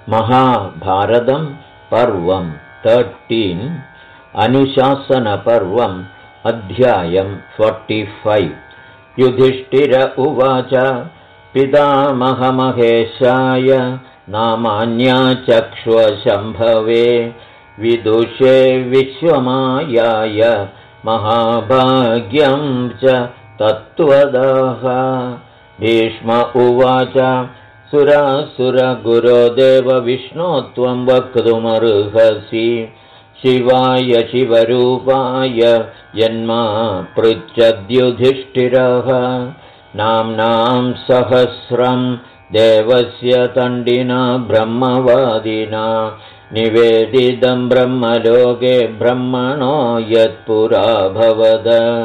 महाभारतं पर्वं 13 अनुशासनपर्वम् अध्यायं 45 युधिष्ठिर उवाच पितामहमहेशाय नामान्याचक्ष्वशम्भवे विदुषे विश्वमायाय महाभाग्यं च तत्त्वदः भीष्म उवाच सुरासुरगुरोदेव विष्णो त्वं वक्तुमर्हसि शिवाय शिवरूपाय यन्मा पृच्छद्युधिष्ठिरः नाम्नां सहस्रं देवस्य तण्डिना ब्रह्मवादिना निवेदितं ब्रह्मलोके ब्रह्मणो यत्पुराभवद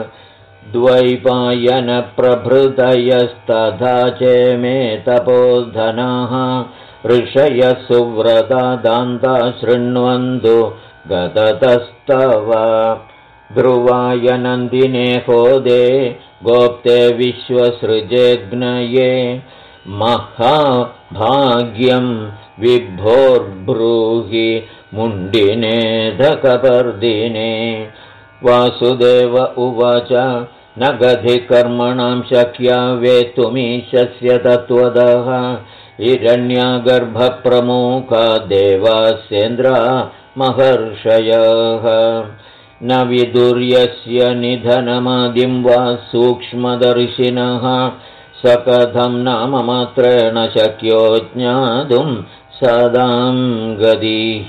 द्वैपायनप्रभृतयस्तथा चेमे तपोधनाः ऋषयः सुव्रता दान्ता शृण्वन्तु गततस्तव ध्रुवाय नन्दिने होदे गोप्ते विश्वसृजेऽग्नये महाभाग्यं विभोर्ब्रूहि मुण्डिनेधकपर्दिने वासुदेव उवाच न गधिकर्मणां शक्या वेत्तुमीशस्य तत्त्वदः हिरण्यागर्भप्रमुखा देवास्येन्द्रा महर्षयः न विदुर्यस्य निधनमादिं वा सूक्ष्मदर्शिनः स कथं नाममात्रेण शक्यो ज्ञातुं सदां गतिः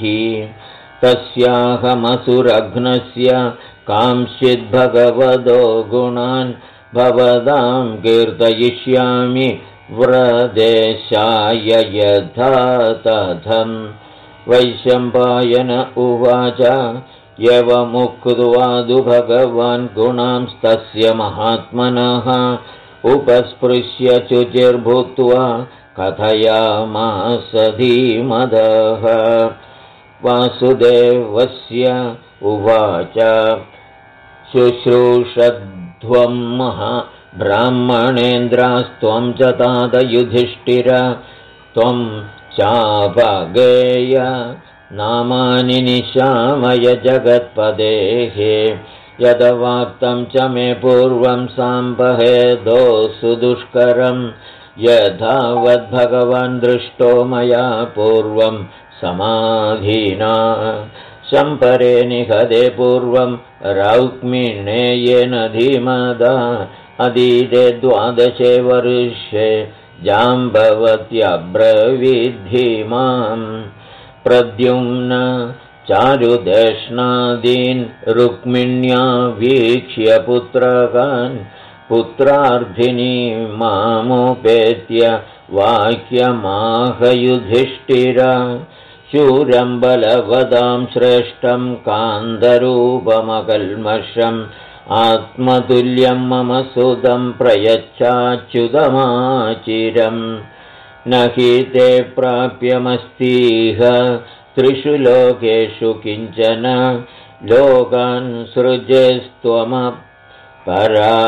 तस्याहमसुरघ्नस्य कांश्चिद्भगवदो गुणान् भवदां कीर्तयिष्यामि व्रदेशाय यथा तथं वैशम्पायन उवाच यवमुक्त्वादु भगवान् गुणांस्तस्य महात्मनः उपस्पृश्य शुचिर्भूत्वा कथयामास धीमदः वासुदेवस्य उवाच शुश्रूषध्वं महाब्राह्मणेन्द्रास्त्वं च तात युधिष्ठिर त्वं चापगेय नामानि निशामय जगत्पदेः यदवाक्तं च मे पूर्वं साम्बहेदो सुदुष्करं यथावद्भगवान् दृष्टो मया पूर्वं समाधिना शम्परे निहदे पूर्वं रौक्मिणेयेन धीमदा अदीदे 12 वर्षे जाम्बवत्यब्रवीद्धीमां प्रद्युम्न चारुदेष्णादीन् रुक्मिण्या वीक्ष्य पुत्रकान् पुत्रार्थिनी मामुपेत्य वाक्यमाहयुधिष्ठिर शूरं बलवदां श्रेष्ठं कान्तरूपमकल्मषम् आत्मतुल्यं मम सुतं प्रयच्छाच्युतमाचिरम् न हि ते प्राप्यमस्तीह त्रिषु लोकेषु किञ्चन लोकान् सृजेस्त्वमपरा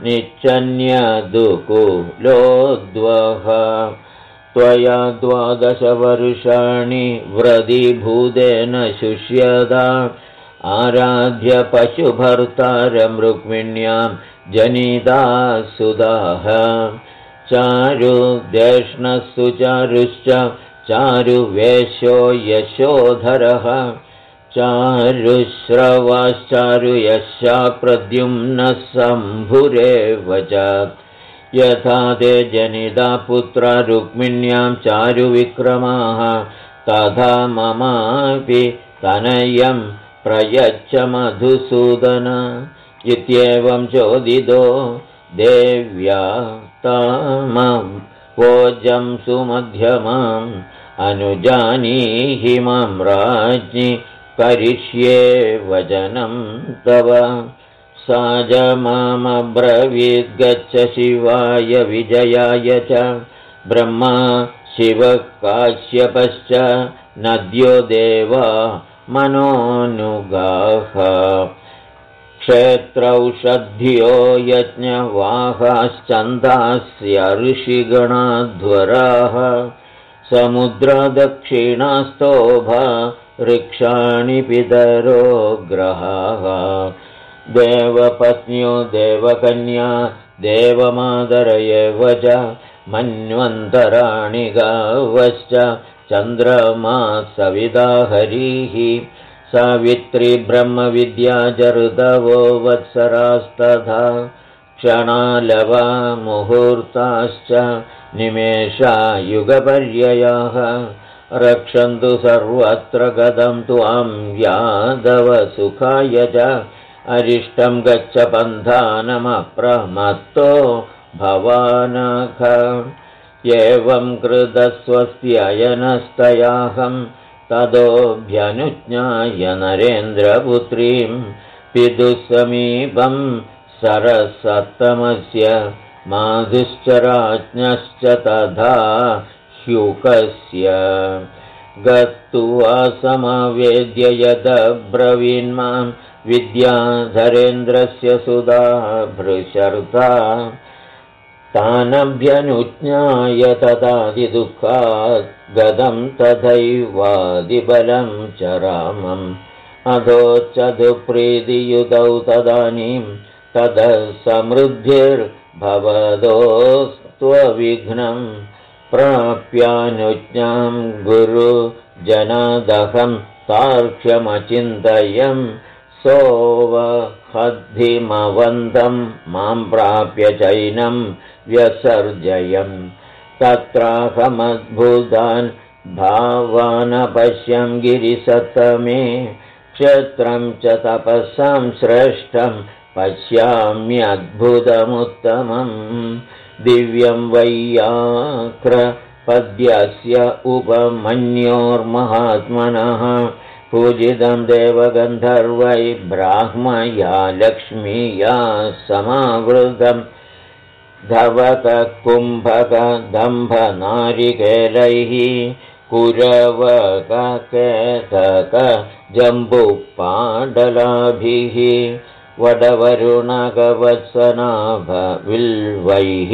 निच्चन्यदुकुलोद्वः त्वया 12 वर्षाणि व्रधिभूतेन शुष्यदा आराध्य पशुभर्तारं रुक्मिण्यां जनिता सुदाः चारुदेष्णस्तु चारुश्च चारुवेश्यो यशोधरः चारुश्रवाश्चारुयशा प्रद्युम्नः शम्भुरेव च यथा ते जनिता पुत्रा रुक्मिण्यां चारुविक्रमाः तथा ममापि तनयं प्रयच्छ मधुसूदन इत्येवं चोदितो देव्या तामवोजं सुमध्यमाम् अनुजानीहि मां राज्ञि करिष्ये वचनं तव सा च मामब्रवीद्गच्छ शिवाय विजयाय च ब्रह्मा शिवः काश्यपश्च नद्यो देवा मनोनुगाः क्षेत्रौषध्यो यज्ञवाहाश्चन्दास्य ऋषिगणाध्वराः समुद्रदक्षिणास्तोभा ऋक्षाणि पितरो ग्रहाः देवपत्न्यो देवकन्या देवमादर एव च मन्वन्तराणि गावश्च चन्द्रमा सविता हरिः सावित्री ब्रह्मविद्या च ऋतवो वत्सरास्तथा क्षणालवा मुहूर्ताश्च निमेषा युगपर्ययाः रक्षन्तु सर्वत्र गतं त्वां यादवसुखाय च अरिष्टं गच्छ पन्थानमप्रमत्तो भवानख एवं कृतस्वस्त्ययनस्तयाहं ततोऽभ्यनुज्ञाय नरेन्द्रपुत्रीं पितुः समीपं सरसत्तमस्य माधुश्च राज्ञश्च तथा ह्युकस्य गत्वा समावेद्य यदब्रवीन्मां विद्याधरेन्द्रस्य सुधा भृशर्ता तानभ्यनुज्ञाय तदादिदुःखात् गतं तथैवादिबलं च रामम् अधोच्चदुप्रीतियुतौ तदानीं ततः समृद्धिर्भवदोस्त्वविघ्नं प्राप्यानुज्ञां गुरुजनादहं तार्क्ष्यमचिन्तयं सोवहद्धिमवन्तं मां प्राप्य चैनं व्यसर्जयन् तत्राहमद्भुतान् भावानपश्यं गिरिसत्तमे क्षत्रं च तपसां श्रेष्ठं पश्याम्यद्भुतमुत्तमं दिव्यं वैयाक्रपद्यस्य उपमन्योर्महात्मनः पूजितं देवगन्धर्वै ब्राह्मया लक्ष्मीया समावृतं धवककुम्भकदम्भनारिकेलैः कुरवककेतकजम्बुपाडलाभिः वडवरुणकवत्सनाभविल्वैः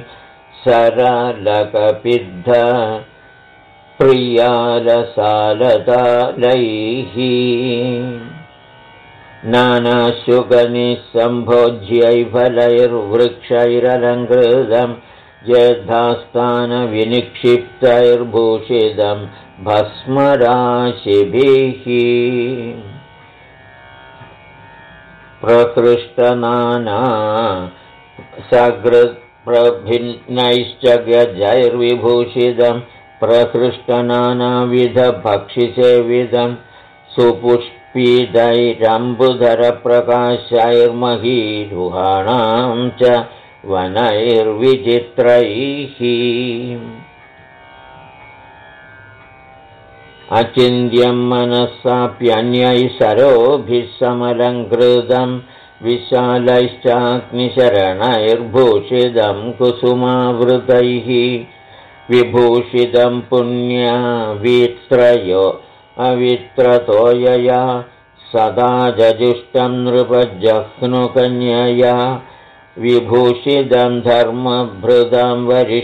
सरलकपिद्ध प्रियालसालतालैः नानाशुगनिसम्भोज्यैफलैर्वृक्षैरलङ्कृतं जेद्धास्थानविनिक्षिप्तैर्भूषितं भस्मराशिभिः प्रकृष्टनाना सकृत्प्रभिन्नैश्च गजैर्विभूषितं प्रकृष्टनानाविधभक्षिसेवितं सुपुष्पितैरम्बुधरप्रकाशैर्महीरुहाणां च वनैर्विचित्रैः अचिन्त्यं मनस्साप्यन्यैः सरोभिः समलङ्कृतं विशालैश्चाग्निशरणैर्भूषितं कुसुमावृतैः विभूषितं पुण्यवित्रयो अवित्रतोयया सदा जजुष्टं नृपजह्नुकन्यया विभूषितं धर्मभृतं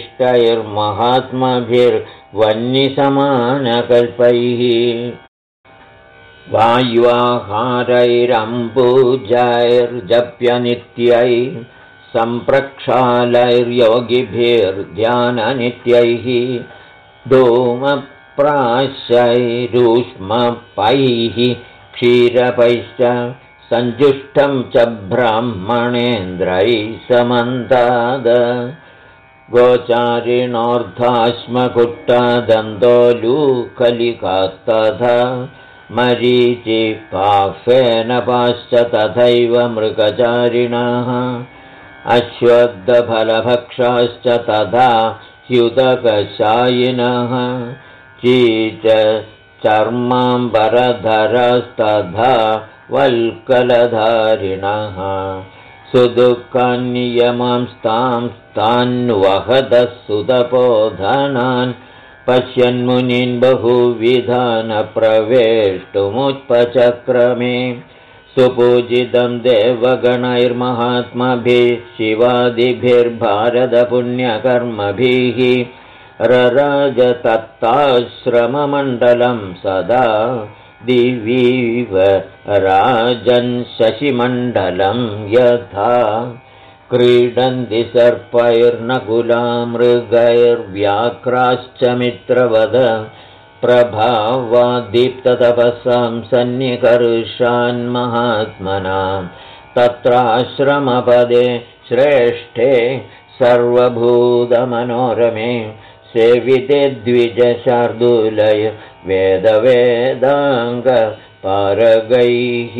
वरिष्ठैर्महात्मभिर्वह्निसमानकल्पैः वायुवाहारैरम्बुजैर्जप्यनित्यै सम्प्रक्षालैर्योगिभिर्ध्याननित्यैः धूमप्राशैरूष्मपैः क्षीरपैश्च सञ्जुष्टं च ब्राह्मणेन्द्रैः समन्ताद गोचारिणोर्धाश्मकुट्टादन्तोलूकलिकास्तथा मरीचिपाफेनपाश्च तथैव मृगचारिणः अश्वत्थफलभक्षाश्च तथा ह्युदकशायिनः चीचर्माम्बरधरस्तथा वल्कलधारिणः सुदुःखान्नियमांस्तांस्तान्वहदः सुतपोधनान् पश्यन्मुनीन् बहुविधान् प्रवेष्टुमुत्पचक्रमे सुपूजितं देवगणैर्महात्मभिः शिवादिभिर्भारतपुण्यकर्मभिः रराजतत्ताश्रममण्डलं सदा दिवीव राजन् शशिमण्डलं यथा क्रीडन्ति सर्पैर्नकुला मृगैर्व्याघ्राश्च मित्रवद प्रभावादीप्ततपसां सन्निकर्षान्महात्मनां तत्राश्रमपदे श्रेष्ठे सर्वभूतमनोरमे सेविते द्विजशार्दूलय वेदवेदाङ्गपारगैः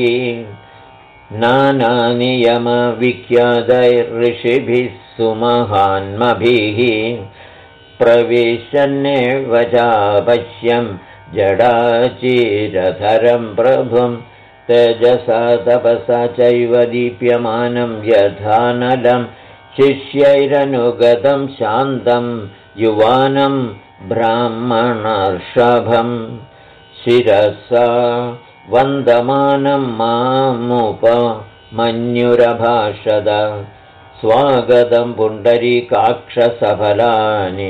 नानानियमविख्यातैर्ऋषिभिः सुमहान्मभिः प्रविशन्नेव चापश्यं जडाचिरधरं प्रभुं तेजसा तपसा चैव दीप्यमानं यथानलं शिष्यैरनुगतं शान्तं युवानं ब्राह्मणर्षभं शिरसा वन्दमानं मामुपमन्युरभाषद स्वागतं पुण्डरीकाक्षसफलानि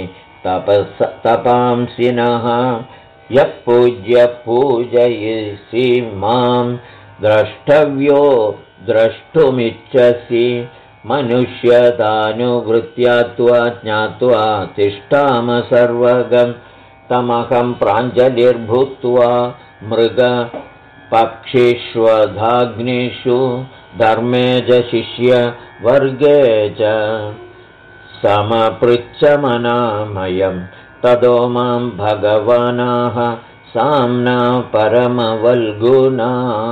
तपांसिनः यः पूज्य पूजयसि मां द्रष्टव्यो द्रष्टुमिच्छसि मनुष्यतानुवृत्त्या त्वा ज्ञात्वा तिष्ठाम सर्वगं तमहं प्राञ्जलिर्भूत्वा मृगपक्षिष्वधाग्निषु धर्मे च शिष्यवर्गे च समपृच्छमनामयं ततो मां भगवानाः साम्ना परमवल्गुना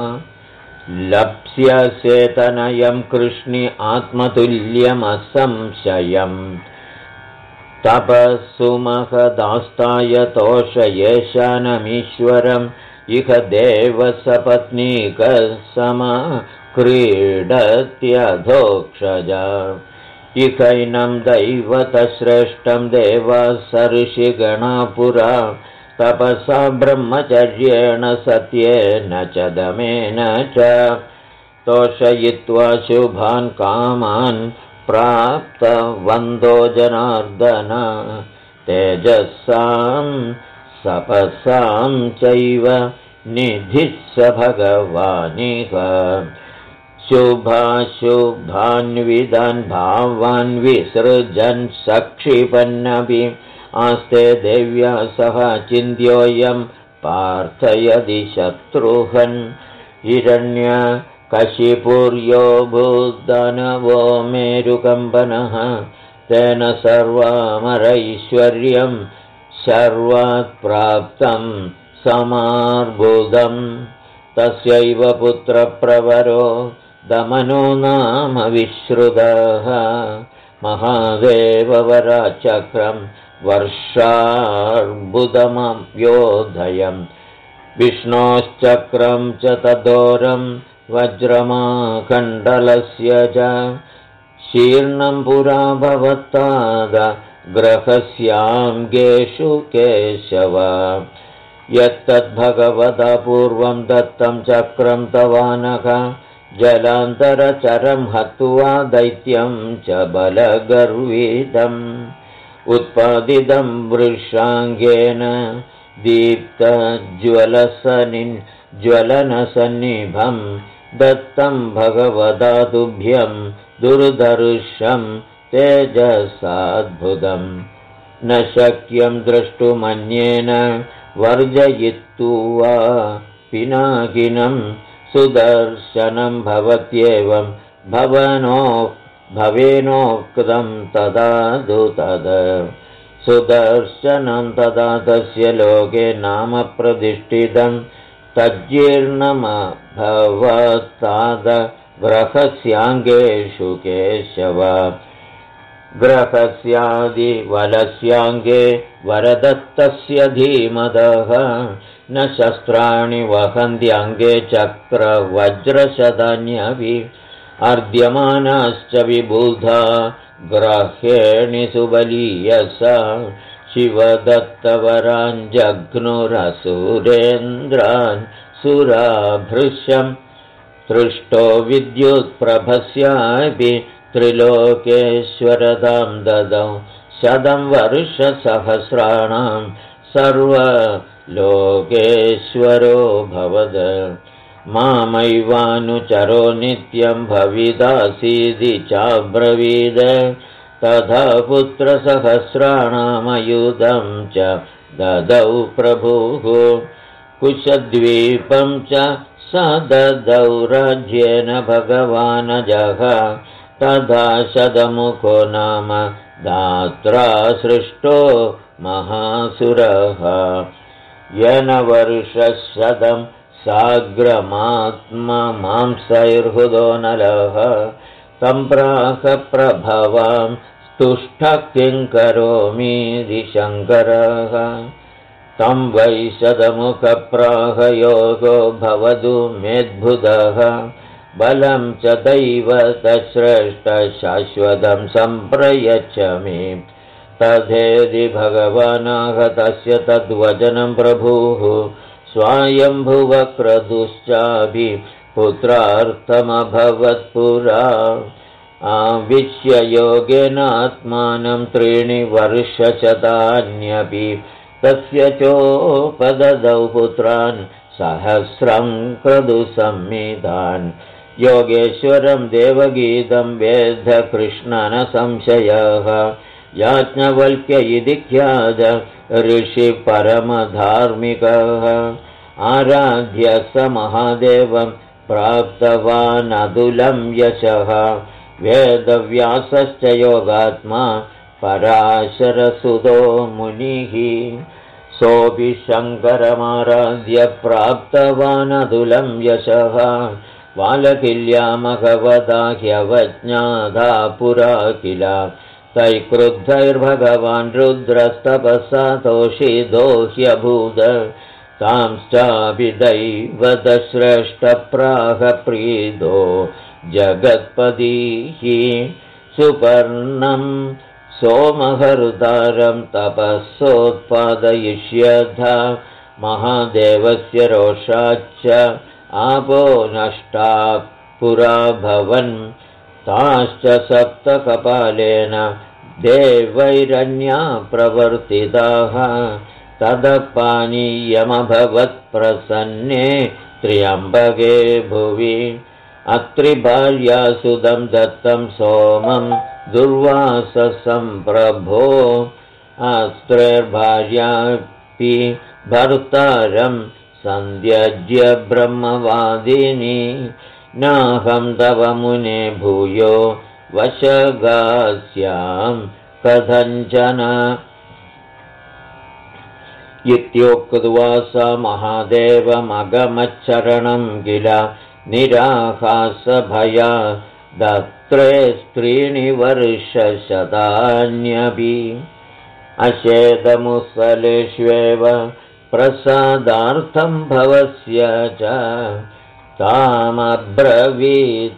लप्स्यसेतनयं कृष्णि आत्मतुल्यमसंशयम् तपस्सुमहदास्ताय तोषयेशानमीश्वरम् इह देवसपत्नीकसमक्रीडत्यधोक्षजा इहैनं दैवतश्रेष्ठं देवासऋषिगणापुरा तपसा ब्रह्मचर्येण सत्येन च दमेन च तोषयित्वा शुभान् कामान् प्राप्तवन्तो जनार्दन तेजसां सपसां चैव निधिः स भगवानिह शुभाशुभान्विदान् भावान् विसृजन् सक्षिपन्नपि आस्ते देव्या सह चिन्त्योऽयं पार्थयदि शत्रुहन् हिरण्यकशिपुर्यो भूद्दानवो मेरुकम्पनः तेन सर्वमरैश्वर्यं शर्वात् प्राप्तं समार्बुदम् तस्यैव पुत्रप्रवरो दमनो नाम विश्रुतः महादेववराचक्रं वर्षार्बुदमव्योधयम् विष्णोश्चक्रं च तदोरं वज्रमाखण्डलस्य च शीर्णं पुरा भवत्ताद ग्रहस्याङ्गेषु केशव यत्तद्भगवता पूर्वं दत्तं चक्रं तवानघ जलान्तरचरं हत्वा दैत्यं च बलगर्वितम् उत्पादितं वृषाङ्गेन दीप्तज्वलनसन्निभं दत्तं भगवता तुभ्यं दुर्धर्षं तेजसाद्भुतं न शक्यं द्रष्टुमन्येन वर्जयित्वा पिनाकिनं सुदर्शनं भवत्येवं भवेनोक्तं तदा तद सुदर्शनं तदा तस्य लोके नाम प्रतिष्ठितं तज्जीर्णमभवत्ताद ग्रहस्याङ्गेषु केशव ग्रहस्यादिवलस्याङ्गे वरदत्तस्य धीमदः न शस्त्राणि वहन्त्यङ्गे चक्रवज्रशतान्यपि अर्ध्यमानाश्च विबुधा ग्रहेणि सुबलीयसा शिवदत्तवरान् जघ्नुरसुरेन्द्रान् सुराभृशं सृष्टो विद्युत्प्रभस्यापि त्रिलोकेश्वरतां ददौ शतं वर्षसहस्राणां सर्वलोकेश्वरो भवद मामैवानुचरो नित्यं भविदासीदि चाब्रवीद तथा पुत्रसहस्राणामयुधं च ददौ प्रभुः कुशद्वीपं च स ददौ राज्येन भगवानजः तथा शतमुखो नाम दात्रा सृष्टो महासुरः यनवर्षशतं साग्रमात्ममांसैर्हृदो नलः तं प्राह प्रभवां स्तुष्टः किं करोमीति शङ्करः तं वै शतमुखप्राह योगो भवतु मेद्भुतः बलं च दैवतश्रेष्ठशाश्वतं सम्प्रयच्छ मे तथेति भगवानाह तस्य तद्वचनं प्रभुः स्वायम्भुवक्रतुश्चापि पुत्रार्थमभवत्पुरा आविश्ययोगेनात्मानं 3 वर्षशतान्यपि तस्य चोपददौ पुत्रान् 100 क्रतुसंमितान् योगेश्वरं देवगीतं वेद कृष्णन संशयः याज्ञवल्क्य इति ख्यात ऋषिः परमधार्मिकः आराध्य स महादेवं प्राप्तवानतुलं यशः वेदव्यासश्च योगात्मा पराशरसुतो मुनिः सोऽपि शङ्करमाराध्य प्राप्तवानतुलं यशः बालकिल्यामभवदा ह्यवज्ञाता पुरा किल तैक्रुद्धैर्भगवान् रुद्रस्तपसा तोषितो ह्यभूद तांश्चापि दैवतश्रेष्ठप्राह प्रीतो जगत्पतिः सुपर्णं सोमहर्तारं तपःसोत्पादयिष्यथ महादेवस्य रोषाच्च आपो नष्टा पुरा भवन् ताश्च 7 कपालेन देवैरन्या प्रवर्तिताः ततः पानीयमभवत्प्रसन्ने त्र्यम्बके भुवि अत्रिभार्यासुतं दत्तं सोमं दुर्वाससंप्रभो अस्त्रैर्भार्यापि भर्तारं सन्त्यज्य ब्रह्मवादिनी नाहं तव मुने भूयो वशगास्यां कथञ्चन इत्युक्त्वा स महादेवमगमच्चरणं किल निराहासभया दत्रे 3 वर्षशतान्यपि अशेदमुसलेष्वेव प्रसादार्थं भवस्य च तामब्रवीत्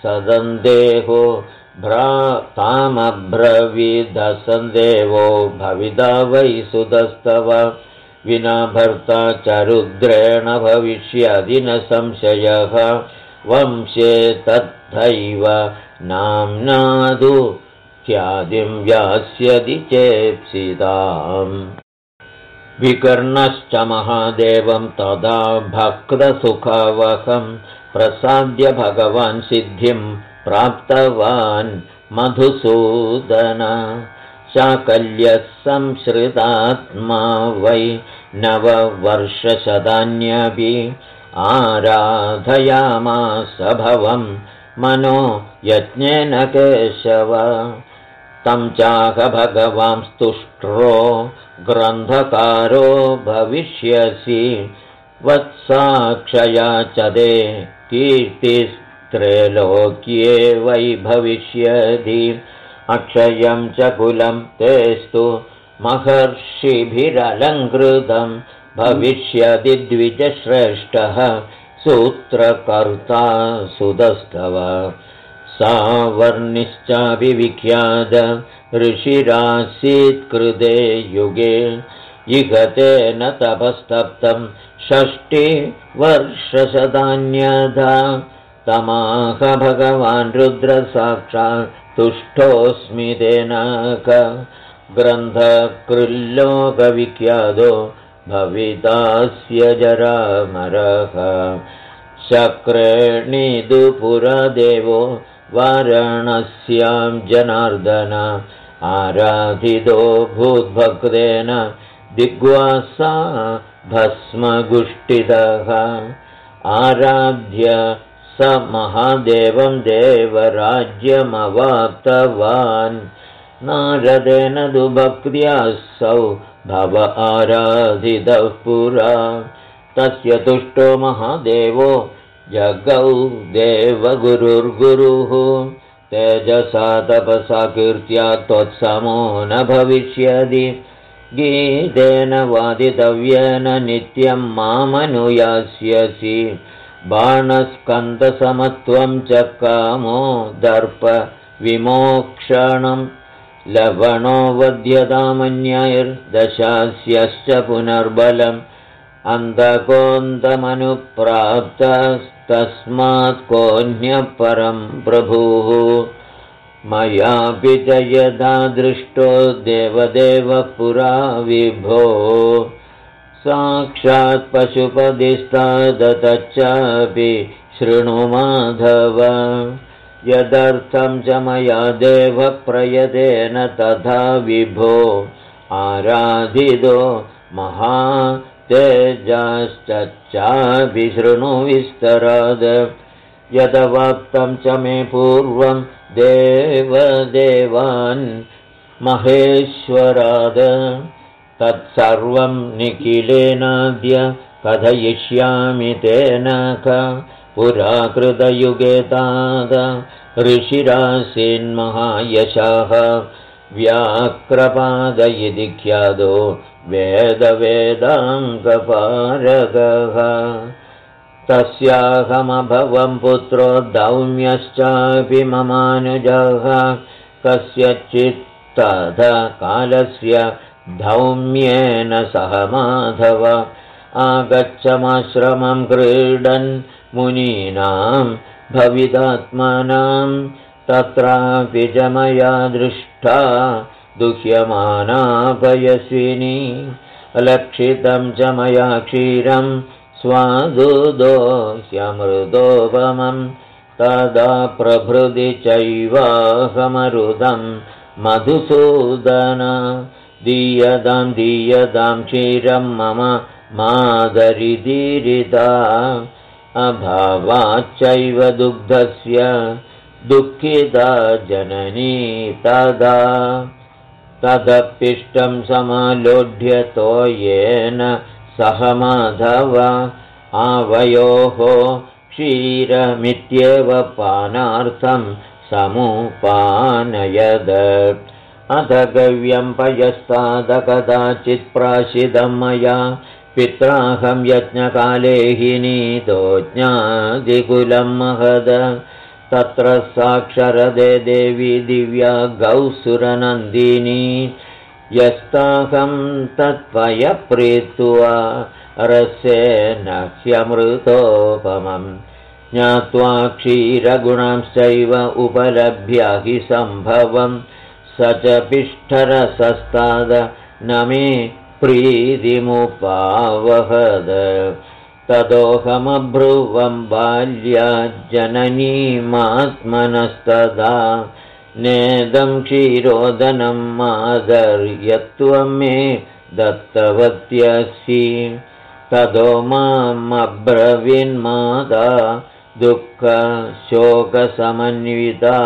सन्देहो भविता वै सुतस्तव विना भर्ता च रुद्रेण भविष्यति न संशयः वंशे तथैव नाम्नादु ख्यातिं व्यास्यति चेप्सिताम् विकर्णश्च महादेवं तदा भक्तसुखावहं प्रसाद्य भगवान् सिद्धिं प्राप्तवान् मधुसूदन शाकल्यः संश्रितात्मा वै 9 वर्षशतान्यपि आराधयामास भवं मनो यज्ञेन केशव तं चाह भगवान् स्तुष्ट्रो ग्रन्थकारो भविष्यसि वत्साक्षया च ते कीर्तिस्त्रैलोक्ये वै भविष्यति अक्षयं च कुलं तेस्तु महर्षिभिरलङ्कृतं भविष्यति द्विजश्रेष्ठः सूत्रकर्ता सुतस्तव सावर्णिश्चापि विख्यात ऋषिरासीत् कृते युगे इहतेन तपस्तप्तं 60 वर्षशतान्यथा तमाह भगवान् रुद्रसाक्षात् तुष्टोऽस्मि तेनाक ग्रन्थकृल्लोकविख्यातो भवितास्य जरामरः शक्रेणीदुपुरदेवो वाराणस्यां जनार्दन आराधितो भूद्भक्तेन दिग्वासा भस्मगुष्टितः आराध्य स महादेवं देवराज्यमवाप्तवान् नारदेन तु भक्त्यासौ भव आराधितः पुरा तस्य तुष्टो महादेवो जगौ देवगुरुर्गुरुः तेजसा तपसा कीर्त्या त्वत्समो न भविष्यति गीतेन वादितव्येन नित्यं मामनुयास्यसि बाणस्कन्दसमत्वं च कामो दर्प विमोक्षणं लवणो वध्यतामन्यैर्दशास्यश्च पुनर्बलम् अन्धकोऽन्तमनुप्राप्तस्तस्मात् कोऽन्यः परं प्रभुः मयापि च यदा दृष्टो देवदेवः पुरा विभो साक्षात् पशुपतिस्तादतच्चापि शृणु माधव यदर्थं च मया देवः प्रयतेन तथा विभो आराधितो महातेजश्चापि शृणु विस्तराद यदवाप्तं च मे पूर्वं देवदेवान् महेश्वराद तत्सर्वं निखिलेनाद्य कथयिष्यामि तेन पुराकृतयुगे ताद ऋषिरासीन्महायशः व्याक्रपाद इति ख्यातो वेदवेदाङ्गपारगः तस्याहमभवं पुत्रो दौम्यश्चापि ममानुजः कस्यचित्तद कालस्य धौम्येन सह माधव आगच्छमाश्रमं क्रीडन् मुनीनां भवितात्मनां तत्रापि च मया दृष्टा दुह्यमाना पयस्विनी लक्षितं च मया क्षीरं स्वादुदो ह्यमृतोपमं तदा प्रभृति चैवाहमरुदं मधुसूदन दीयतां क्षीरं मम मादरिदीरिता अभावाच्चैव दुग्धस्य दुःखिता जननी तदा तदपिष्टं समालोढ्य तोयेन सह माधव आवयोः क्षीरमित्येव पानार्थं समुपानयद अथ गव्यं पयस्तादकदाचित् प्राशिदं मया पित्राहं यज्ञकाले हि नीतो ज्ञादिकुलं महद तत्र साक्षरदे देवी दिव्या गौसुरनन्दिनी यस्ताहं तत्पयप्रीत्वा रसेन ह्यमृतोपमं ज्ञात्वा क्षीरगुणांश्चैव उपलभ्य हि सम्भवं स च पिष्ठरसस्ताद न मे प्रीतिमुपावहद तदोहमब्रुवं बाल्याज्जननीमात्मनस्तदा नेदं क्षीरोदनं मादर्यत्वं मे दत्तवत्यसि तदो मामब्रवीन्माता दुःखशोकसमन्विता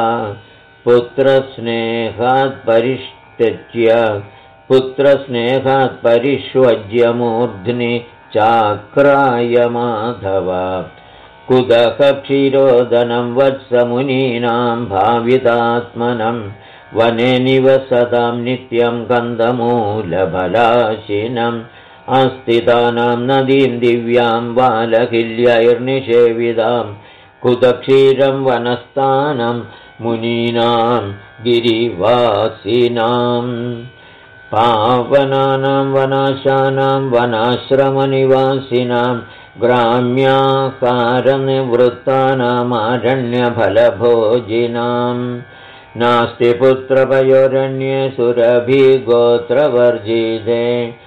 पुत्रस्नेहात् परिष्वज्य मूर्ध्नि चाक्राय माधव कुतः क्षीरोदनं वत्समुनीनां भावितात्मनं वने निवसतां नित्यं कन्दमूलफलाशिनम् आस्थितानां नदीं दिव्यां बालकिल्यैर्निषेवितां कुतक्षीरं वनस्थानं मुनीनां गिरिवासिनां पावनानां वनाशानां वनाश्रमनिवासिनां ग्राम्याकारनिवृत्तानाम् आरण्यफलभोजिनां नास्ति पुत्रपयोरन्ये सुरभिगोत्रवर्जिते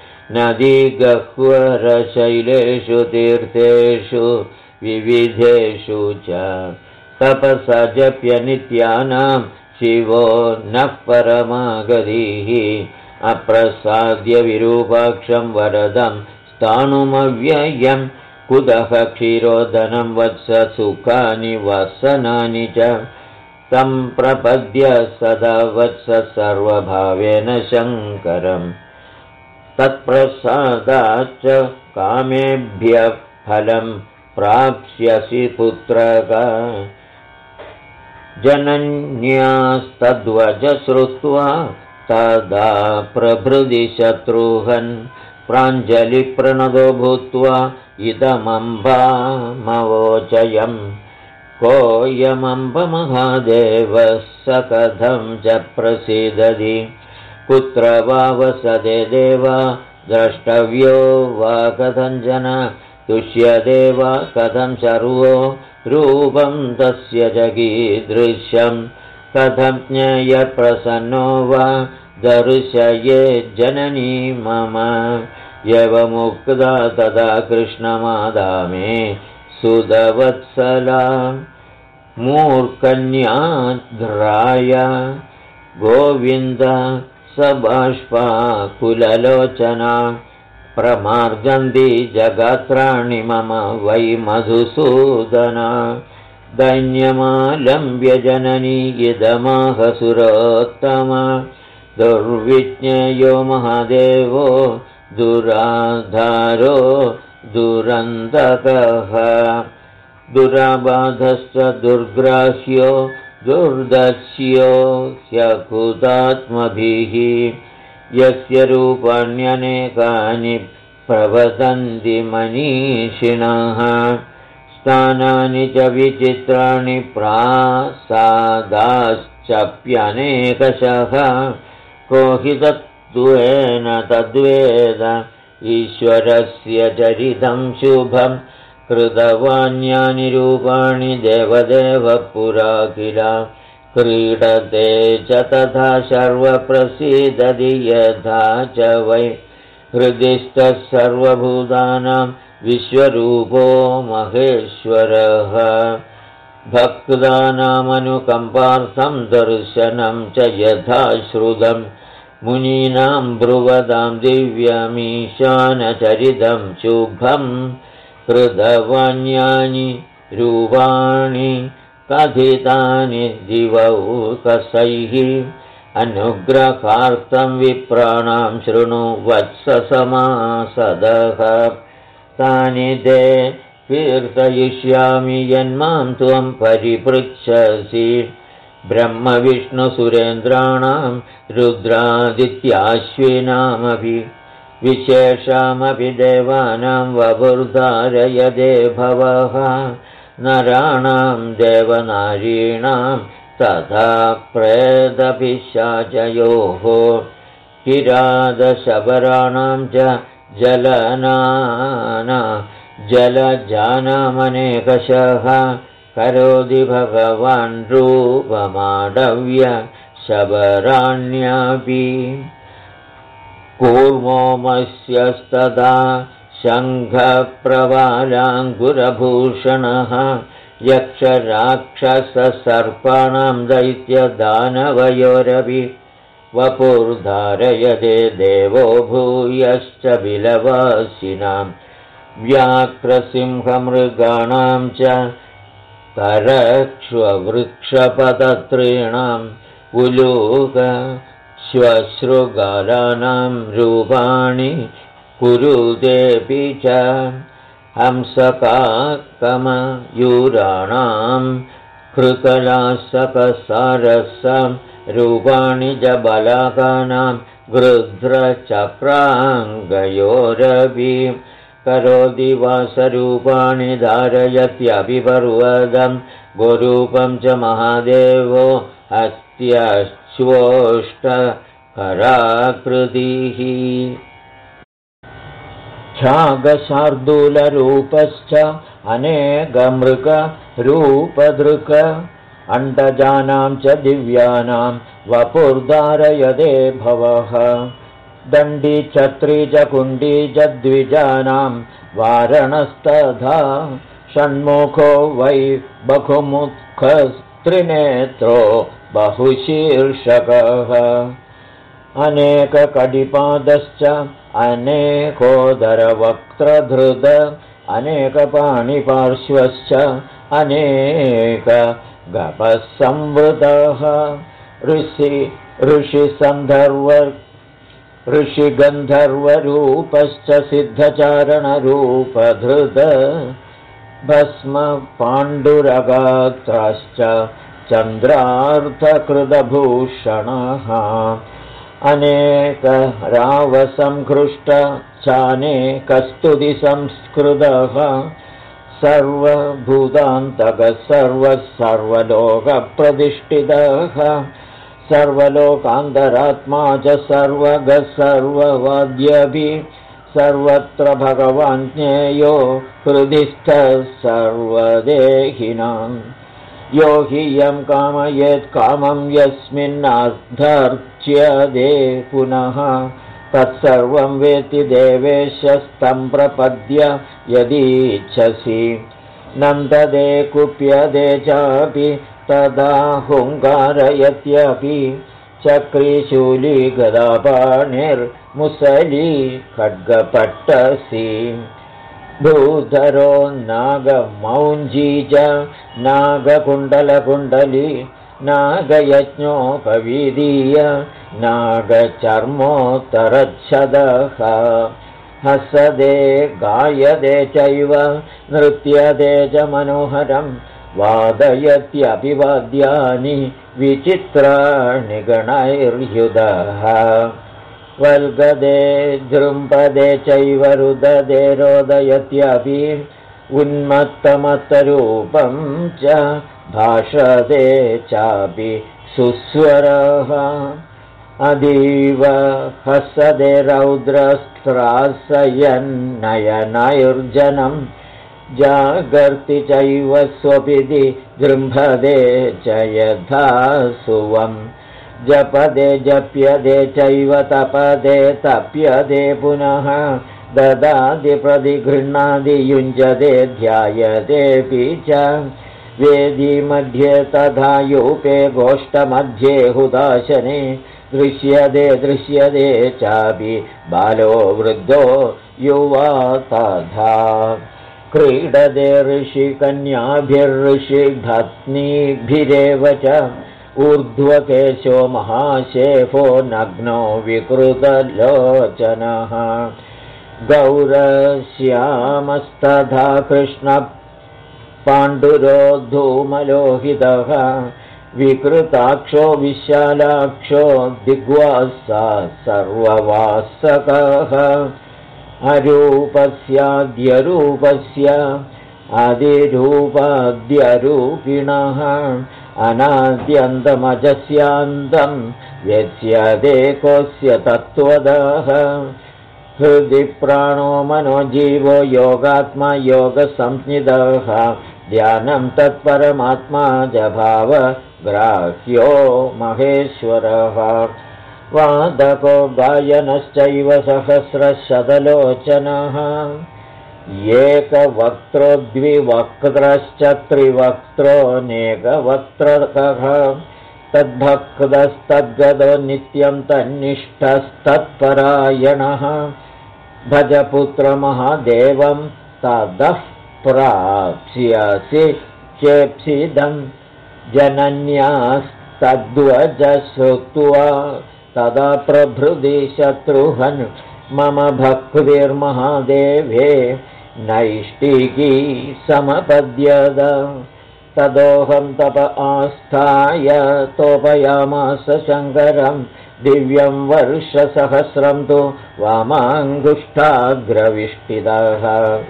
नदीगह्वरशैलेषु तीर्थेषु विविधेषु च तपसा जप्यनित्यानां शिवो नः परमागतिः अप्रसाद्य विरूपाक्षं वरदं स्थाणुमव्ययं कुतः क्षीरोदनं वत्स सुखानि वसनानि च तं प्रपद्य सदा वत्स सर्वभावेन शङ्करम् तत्प्रसादाच्च कामेभ्यः फलं प्राप्स्यसि पुत्रक जनन्यास्तद्वच श्रुत्वा तदा प्रभृति शत्रुघ्न प्राञ्जलिप्रणदो भूत्वा इदमम्बामवोचयम् कोऽयमम्ब महादेवः स कथं च प्रसीदति कुत्र वा वसते देवा द्रष्टव्यो वा कथञ्चन तुष्यते वा कथं सर्वो रूपं तस्य च कीदृशं कथं ज्ञेयप्रसन्नो वा दर्शये जननी मम एवमुक्ता तदा कृष्णमादामे सुदवत्सला मूर्खन्याध्राय गोविन्द स बाष्पाकुललोचना प्रमार्जन्ति जगात्राणि मम वै मधुसूदना दैन्यमालम्ब्य जननी इदमाहसुरोत्तमा दुर्विज्ञेयो महादेवो दुराधारो दुरन्तकः दुराबाधश्च दुर्ग्राह्यो दुर्दस्यो ह्यकुतात्मभिः यस्य रूपाण्यनेकानि प्रवदन्ति मनीषिणः स्थानानि च विचित्राणि प्रासादाश्चप्यनेकशः को हि तत्त्वेन तद्वेद ईश्वरस्य चरितं शुभं कृतवान्यानि रूपाणि देवदेव पुरा किल क्रीडते च तथा सर्वप्रसीदति यथा च वै हृदिस्थः सर्वभूतानां विश्वरूपो महेश्वरः भक्तानामनुकम्पार्थं दर्शनं च यथा श्रुतं मुनीनां ब्रुवदां दिव्यमीशानचरितं शुभं कृतवान्यानि रूपाणि कथितानि दिवौकसैः अनुग्रहार्थं विप्राणां शृणु वत्ससमासदः तानि ते कीर्तयिष्यामि यन्मां त्वं परिपृच्छसि ब्रह्मविष्णुसुरेन्द्राणां रुद्रादित्याश्विनामपि विशेषामपि देवानां वपुर्धारयते भवः नराणां देवनारीणां तथा प्रेतपिशाचयोः किरातशबराणां च जलजानामनेकशः करोति भगवान् रूपमाडव्य शबराण्यापि कूर्मोमस्यस्तदा शङ्खप्रवालाङ्कुरभूषणः यक्षराक्षससर्पाणां दैत्यदानवयोरपि वपुर्धारयते देवो भूयश्च बिलवासिनां व्याघ्रसिंहमृगाणां च करक्ष्ववृक्षपतत्रीणाम् उलूकश्वश्रुगालानां रूपाणि कुरुतेऽपि च हंसकाकमयूराणां कृकलासकसारसं रूपाणि च बलाकानां गृध्रचक्राङ्गयोरपि करोति वासरूपाणि धारयत्यपि पर्वतं गोरूपं च महादेवो हस्त्यश्वोष्टकराकृतिः छागशार्दूलरूपश्च अनेकमृगरूपधृक अण्डजानां च दिव्यानां वपुर्धारयदे भवः दण्डी छत्री च कुण्डी च द्विजानां वारणस्तथा षण्मुखो वै बहुमुखस्त्रिनेत्रो बहुशीर्षकः अनेककडिपादश्च अनेकोदरवक्त्रधृद अनेकपाणिपार्श्वश्च अनेकगपसंवृतः ऋषिगन्धर्वरूपश्च सिद्धचारणरूपधृद भस्मपाण्डुरगात्राश्च चन्द्रार्धकृतभूषणः अनेकरावसंहृष्ट चानेकस्तुतिसंस्कृतः सर्वभूतान्तकः सर्वलोकप्रतिष्ठितः सर्वलोकान्तरात्मा च सर्वगः सर्ववाद्यभिः सर्वत्र भगवान् ज्ञेयो हृदिस्थः सर्वदेहिनां यो हि यं कामयेत् कामं यस्मिन्नार्थर्च्यते पुनः तत्सर्वं वेत्ति देवेशस्तं प्रपद्य यदीच्छसि नन्ददे कुप्यदे चापि तदा हुङ्कारयत्यपि चक्रीशूली गदापाणिर्मुसली खड्गपट्टसी भूधरो नागमौञ्जी च नागकुण्डलकुण्डली नागयज्ञोपवीदीय नागचर्मोत्तरच्छदः हसदे गायदे चैव नृत्यदे च मनोहरं वादयत्यभिवाद्यानि विचित्राणि गणैर्युधः वल्गदे जृम्पदे चैव रुददे रोदयत्यपि उन्मत्तमत्तरूपं च भाषते चापि सुस्वरः अदीव हसदे रौद्रस्त्रासयन्नयनैर्जनं जागर्ति चैव स्वपिति जृम्भदे च यथा सुवम् जपदे जप्यदे चैव तपदे तप्यदे पुनः ददादि प्रतिगृह्णादि युञ्जदे ध्यायदेऽपि च वेदी मध्ये तथा यूपे गोष्ठमध्ये हुदाशने दृश्यदे चापि बालो वृद्धो युवा तथा क्रीडदे ऋषिकन्याभिर्षिधत्नीभिरेव च ऊर्ध्वकेशो महाशेफो नग्नो विकृतलोचनः गौरश्यामस्तथा कृष्ण पाण्डुरो धूमलोहितः विकृताक्षो विशालाक्षो दिग्वासा सर्ववासकः अरूपस्याद्यरूपस्य आदिरूपाद्यरूपिणः अनाद्यन्तमजस्यान्तं यस्यदेकोऽस्य तत्त्वदः हृदि प्राणो मनो जीवो योगात्मा योगसंज्ञितः ध्यानं तत्परमात्मा जभाव ग्राह्यो महेश्वरः वादको गायनश्चैव सहस्रशतलोचनः एकवक्त्रो द्विवक्त्रश्च त्रिवक्त्रोऽनेकवक्त्रकः तद्भक्तस्तद्गतो नित्यं तन्निष्ठस्तत्परायणः भजपुत्रमहादेवं ततः प्राप्स्यसि चेप्सिदं जनन्यास्तद्वजश्रुत्वा तदा प्रभृति शत्रुहन् मम भक्तिर्महादेवे नैष्टिकी समपद्यत तदोहं तप आस्थाय तोपयामास शङ्करं दिव्यं वर्षसहस्रं तु वामाङ्गुष्ठाग्रविष्टितः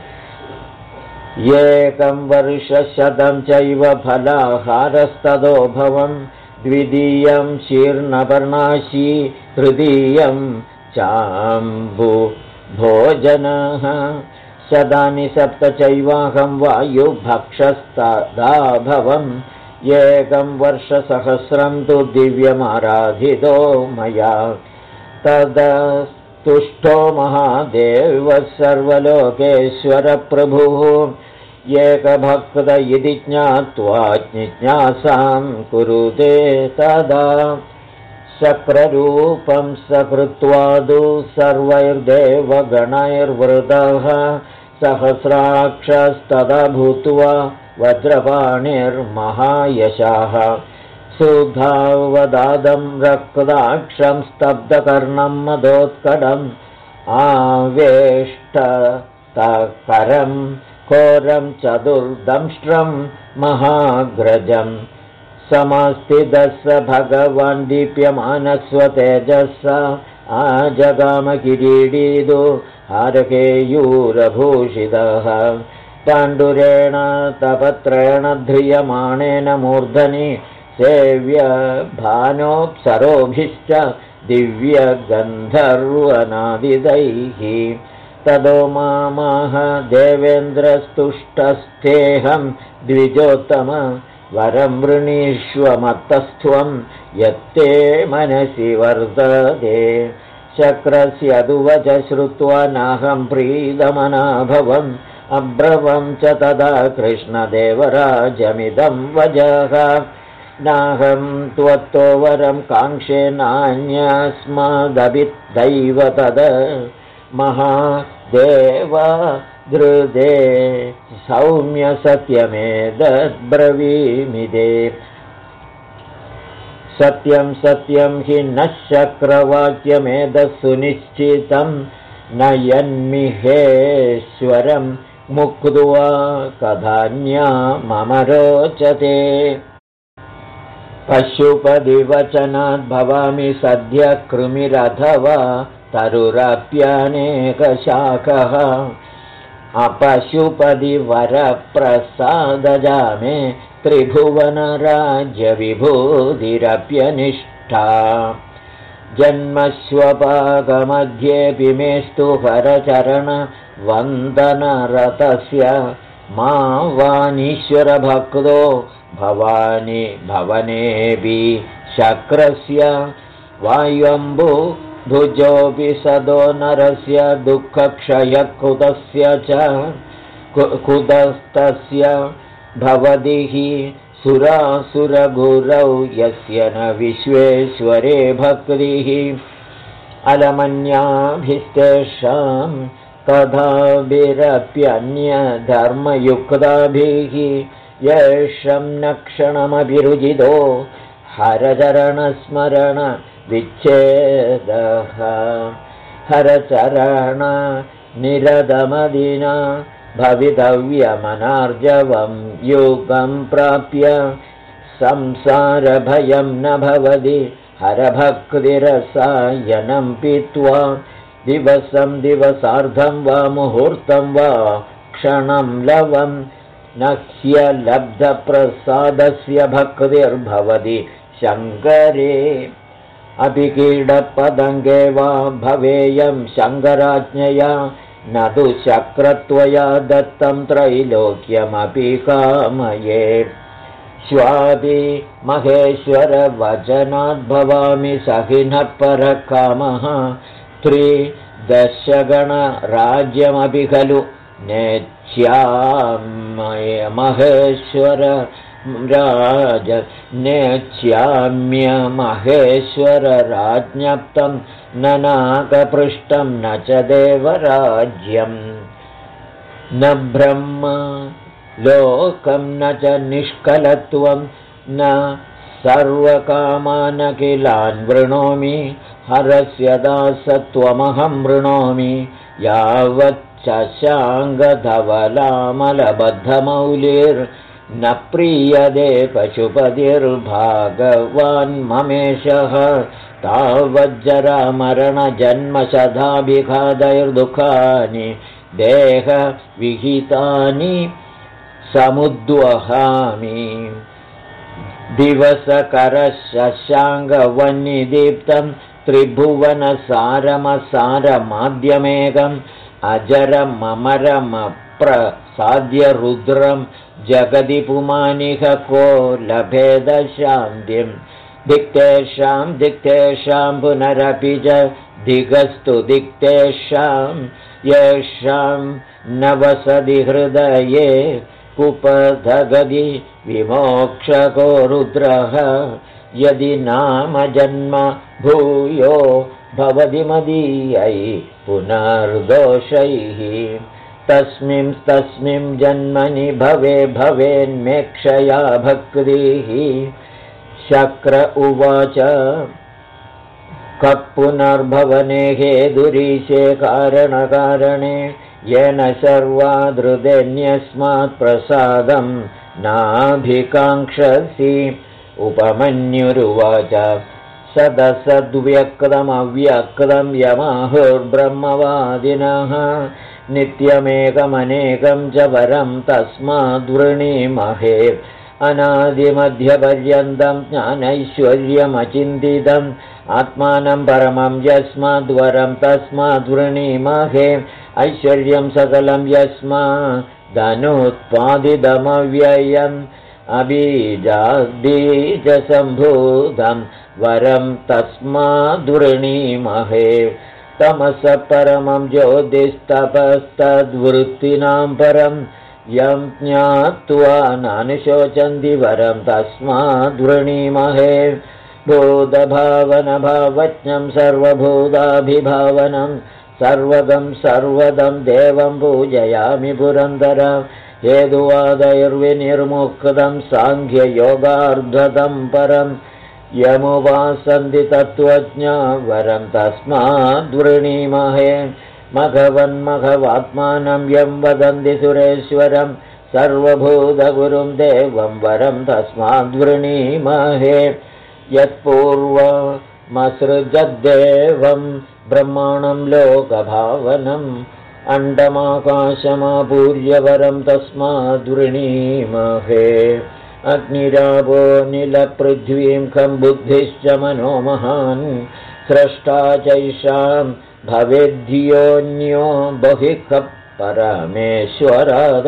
एकं वर्षशतं चैव फलाहारस्तदोभवं द्वितीयं शीर्णपर्णाशी तृतीयं चाम्बुभोजनः शतानि सप्त चैवाहं वायुभक्षस्तदाभवं एकं वर्षसहस्रं तु दिव्यमाराधितो मया। तदस्तुष्टो महादेवः सर्वलोकेश्वरप्रभुः एकभक्त इति ज्ञात्वा जिज्ञासां कुरुते तदा। शक्ररूपं सकृत्वादु सर्वैर्देवगणैर्वृतः सहस्राक्षस्तदा भूत्वा वज्रपाणिर्महायशः। सुधावदादं रक्ताक्षं स्तब्धकर्णं मदोत्कटम् आवेष्टतकरं घोरं चतुर्दंष्ट्रं महाग्रजम्। समस्थितः भगवान् दीप्यमानस्वतेजसा आजगामकिरीडीदो हारकेयूरभूषितः। पाण्डुरेण तपत्रेण ध्रियमाणेन मूर्धनि सेव्य भानोऽप्सरोभिश्च दिव्यगन्धर्वनादिदैः। तदो मामाह देवेन्द्रस्तुष्टस्थेऽहं द्विजोत्तम वरं वृणीष्व मत्तस्त्वं यत्ते मनसि वर्तते। शक्रस्यदुवच श्रुत्वा नाहं प्रीतमनाभवम् अब्रवं च तदा कृष्णदेवराजमिदं वजः। नाहं त्वत्तो वरं काङ्क्षे नान्यस्मादपि दैव तद महादेव धृदे सौम्य सत्यमेतद्ब्रवीमिदे। सत्यं सत्यं हि नः शक्रवाक्यमेतत् सुनिश्चितं न यन्मिहेश्वरं मुक्त्वा कथान्या मम रोचते। पशुपतिवचनात् भवामि सद्य कृमिरथवा तरुराप्यानेकशाखः। अपशुपतिवरप्रसादजा मे त्रिभुवनराज्यविभूतिरप्यनिष्ठा। जन्मस्वपाकमध्येऽपि मेस्तु हरचरणवन्दनरतस्य मा वानीश्वरभक्तो भवानि भवनेऽपि शक्रस्य। वायुम्बु भुजोऽपि सदो नरस्य दुःखक्षयकृतस्य च कुतस्तस्य भवति हि सुरासुरगुरौ यस्य न विश्वेश्वरे भक्तिः। अलमन्याभिस्तेषां कथाभिरप्यन्यधर्मयुक्ताभिः येषं न क्षणमभिरुचितो हरचरणस्मरण विच्छेदः। हरचरण निरदमदिना भवितव्यमनार्जवं युगं प्राप्य संसारभयं न भवति हरभक्तिरसायनं पीत्वा। दिवसं दिवसार्धं वा मुहूर्तं वा क्षणं लवं न ह्यलब्धप्रसादस्य भक्तिर्भवति शङ्करे। अपि कीडपतङ्गे वा भवेयं शङ्कराज्ञया न तु शक्रत्वया दत्तं त्रैलोक्यमपि कामये। श्वापि महेश्वरवचनाद् भवामि सहिनः परकामः। त्रिदशगणराज्यमपि खलु नेच्छाम्यमहेश्वर राज नेच्छाम्यमहेश्वरराज्ञप्तं न नाकपृष्ठं न च देवराज्यं। न ब्रह्म लोकं न च निष्कलत्वं न सर्वकामानखिलान् वृणोमि। हरस्य दासत्वमहं वृणोमि यावच्च शाङ्गधवलामलबद्धमौलिर्न प्रीयते पशुपतिर्भागवान् ममेशः। तावज्जरामरणजन्मशताभिघातैर्दुःखानि देहविहितानि समुद्वहामि। दिवसकरशशाङ्गवह्निदीप्तं त्रिभुवनसारमसारमाद्यमेकं अजरममरमप्रसाद्य रुद्रं जगदि पुमानिह को लभेदशान्तिं दिक्तेषां पुनरपि च दिगस्तु दिक्तेषां येषां न वसति हृदये कुपधगति विमोक्षको रुद्रः यदि नाम जन्म भूयो भवति मदीयै पुनर्दोषैः तस्मिन् जन्मनि भवेन्मेक्षया भक्तिः शक्र उवाच कपुनर्भवने हेदुरीशे कारणकारणे येन सर्वादृदेन्यस्मात् प्रसादं नाभिकाङ्क्षसि उपमन्युरुवाच सदसद्व्यक्तमव्यक्तं यमाहुर्ब्रह्मवादिनः नित्यमेकमनेकं च वरं तस्माद्वृणीमहे अनादिमध्यपर्यन्तं ज्ञानैश्वर्यमचिन्तितम् आत्मानं परमं यस्माद्वरं तस्माद्वृणीमहे ऐश्वर्यं सकलं यस्मादनुत्पादितमव्ययम् अबीजाद्बीजसम्भूतं वरं तस्माद्वृणीमहे तमसः परमं ज्योतिस्तपस्तद्वृत्तीनां परं यं ज्ञात्वा नानुशोचन्ति वरं तस्माद्वृणीमहे भूतभावनभावज्ञं सर्वभूताभिभावनं सर्वदं देवं पूजयामि पुरन्दर हेतुवादैर्विनिर्मुक्तं साङ्ख्ययोगार्धतं परं यमुपासन्ति तत्त्वज्ञा वरं तस्माद्वृणीमहे मघवन्मघवात्मानं यं वदन्ति सुरेश्वरं सर्वभूतगुरुं देवं वरं तस्माद्वृणीमहे यत्पूर्वमसृजद्देवं ब्रह्माणं लोकभावनम् अण्डमाकाशमापूर्य वरं तस्माद्वृणीमहे अग्निरावो निलपृथ्वीं खं बुद्धिश्च मनोमहान् स्रष्टा चैषां भवेद्धियोऽन्यो बहिः परमेश्वराद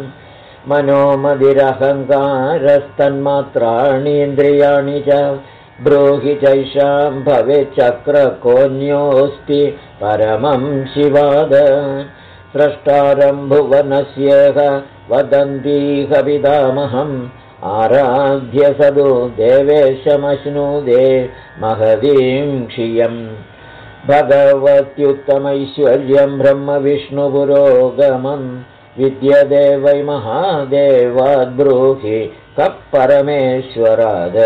मनोमदिरहङ्कारस्तन्मात्राणीन्द्रियाणि च ब्रूहि चैषां भवेच्चक्रकोऽन्योऽस्ति परमं शिवाद स्रष्टारं भुवनस्येह वदन्तीह पितामहम् आराध्य सदो देवेशमश्नुदे महदीं क्षियम् भगवत्युत्तमैश्वर्यं ब्रह्मविष्णुपुरोगमं विद्यते वै महादेवाद्ब्रूहि कः परमेश्वराद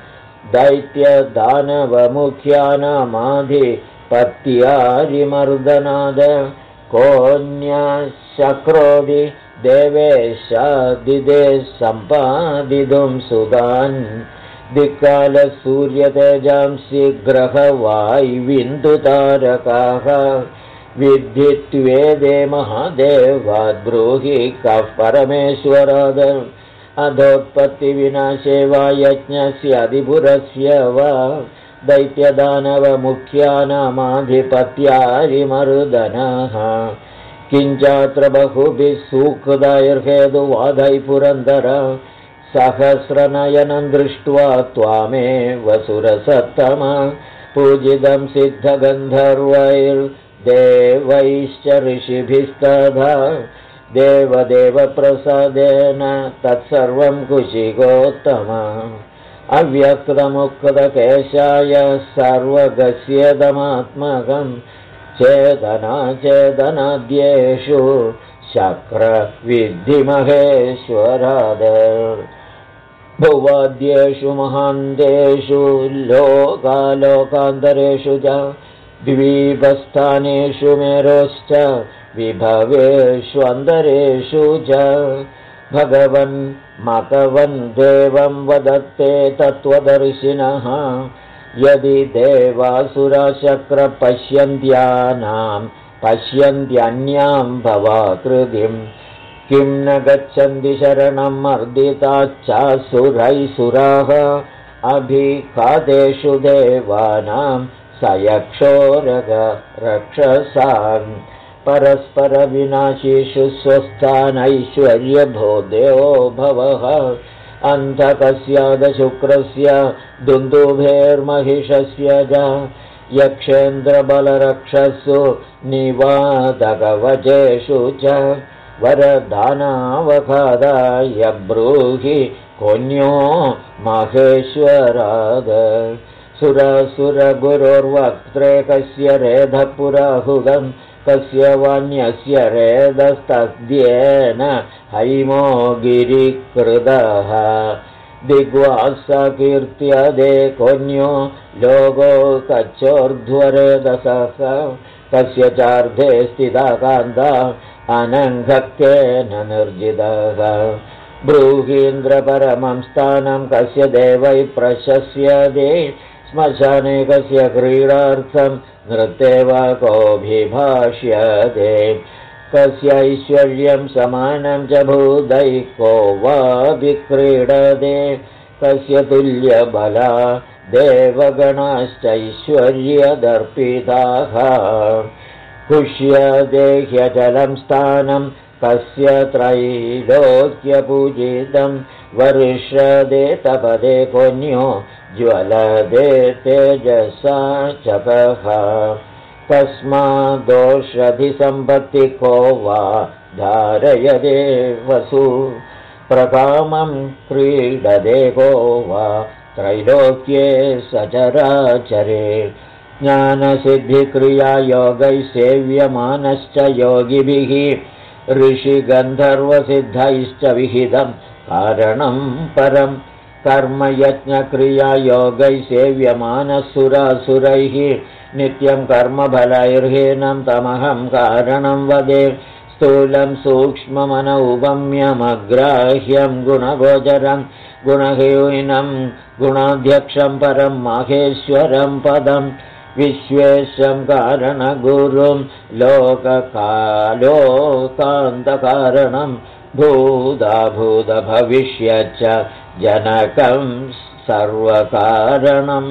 दैत्यदानवमुख्यानामाधिपत्यारिमर्दनाद कोऽन्यशक्रोधि देवेशादिदे सम्पादितुं सुदान् दिक्कालसूर्यतेजांसि ग्रहवायुविन्दुतारकाः विद्धि त्वेदे महादेवाद्ब्रूहि कः परमेश्वराद अधोत्पत्तिविनाशे वा यज्ञस्य अधिपुरस्य वा दैत्यदानवमुख्यानामाधिपत्यारिमर्दनः किञ्चात्र बहुभिः सूक्तैर्हेतुवादैः पुरन्दर सहस्रनयनं दृष्ट्वा त्वामेव सुरसत्तम पूजितं सिद्धगन्धर्वैर्देवैश्च ऋषिभिस्तथा देवदेवप्रसादेन तत्सर्वं कुशिकोत्तम अव्यक्तमुक्तकेशाय सर्वगस्येदमात्मकम् चेतनाचेतनाद्येषु शक्रविद्धिमहेश्वराद भुवाद्येषु महान्तेषु लोकालोकान्तरेषु च द्वीपस्थानेषु मेरोश्च विभवेष्वन्तरेषु च भगवन् मकवन् देवं वदत्ते तत्त्वदर्शिनः यदि देवासुराशक्र पश्यन्त्यन्यां भवाकृतिं किं न गच्छन्ति शरणं मर्दिताच्चासुरैसुराः अभिघातेषु देवानां सयक्षोरग रक्षसां परस्परविनाशीषु स्वस्थानैश्वर्यबोधयो भवः अन्धकस्यादशुक्रस्य दुन्दुभेर्महिषस्य च यक्षेन्द्रबलरक्षसु निवादकवचेषु च वरदानावखादाय ब्रूहि कोऽन्यो माहेश्वराद सुरसुरगुरोर्वक्त्रे कस्य रेधपुराहुगं कस्य वान्यस्य रेधस्तद्येन हैमो गिरिकृदः दिग्वासकीर्त्यदे कोऽन्यो लोको कच्चोर्ध्वरेदसः कस्य चार्धे स्थिता कान्ता अनङ्घक्केन निर्जितः ब्रूहीन्द्रपरमं स्थानं कस्य देवै प्रशस्यते श्मशाने कस्य क्रीडार्थं नृत्येव कोऽभिभाष्यते कस्यैश्वर्यं समानं च भूतैः को वा विक्रीडते कस्य तुल्यबला देवगणाश्चैश्वर्यदर्पिताः पुष्यते ह्यचलं स्थानं कस्य त्रैलोक्यपूजितं वर्षदे तपदे कोऽन्यो ज्वलदे तेजसा चपः तस्मादोषधिसम्पत्ति को वा धारयदे वसु प्रकामं क्रीडदे को वा त्रैलोक्ये सचराचरे ज्ञानसिद्धिक्रियायोगैः सेव्यमानश्च योगिभिः ऋषिगन्धर्वसिद्धैश्च विहितं कारणं परं कर्मयज्ञक्रियायोगैः सेव्यमानसुरासुरैः नित्यं कर्मफलैर्हीनं तमहं कारणं वदे स्थूलं सूक्ष्ममनौपम्यमग्राह्यं गुणगोचरं गुणहीनं गुणाध्यक्षं परं माहेश्वरं पदं विश्वेशं कारणगुरुं लोककालोकान्तकारणं भूताभूतभविष्यच्च जनकं सर्वकारणम्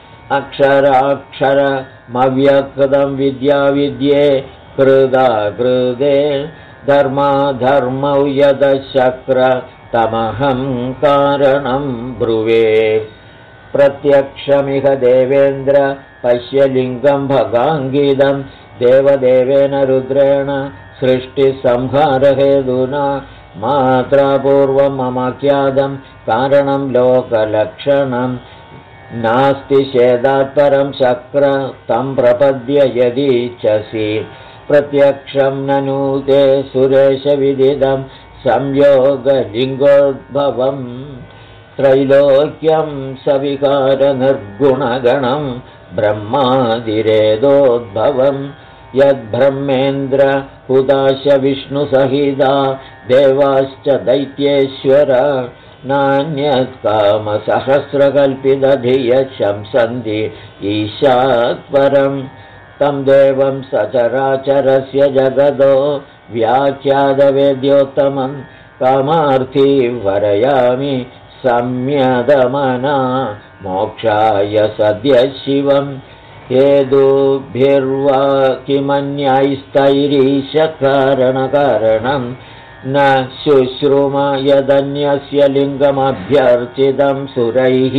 अक्षराक्षरमव्यक्तं विद्याविद्ये कृदाकृदे धर्माधर्मौ यदशक्र तमहं कारणं ब्रुवे प्रत्यक्षमिह देवेन्द्र पश्यलिङ्गं भगाङ्गिदं देवदेवेन रुद्रेण सृष्टिसंहारहेतुना मात्रापूर्वं ममाख्यातं कारणं लोकलक्षणं नास्ति चेदात्परं शक्र तं प्रपद्य यदीच्छसि प्रत्यक्षं ननु ते सुरेशविदितं संयोगलिङ्गोद्भवम् त्रैलोक्यं सविकारनिर्गुणगणं ब्रह्मादिरेदोद्भवं यद्ब्रह्मेन्द्र हुदाश विष्णुसहिता देवाश्च दैत्येश्वर नान्यत्कामसहस्रकल्पितधियशंसन्ति ईशात्परं तं देवं सचराचरस्य जगदो व्याख्यातवेद्योत्तमं कामार्थी वरयामि सम्यदमना मोक्षाय सद्यः शिवं हेतुभिर्वा किमन्यैस्तैरीशकारणकारणं न शुश्रुम यदन्यस्य लिङ्गमभ्यर्चितं सुरैः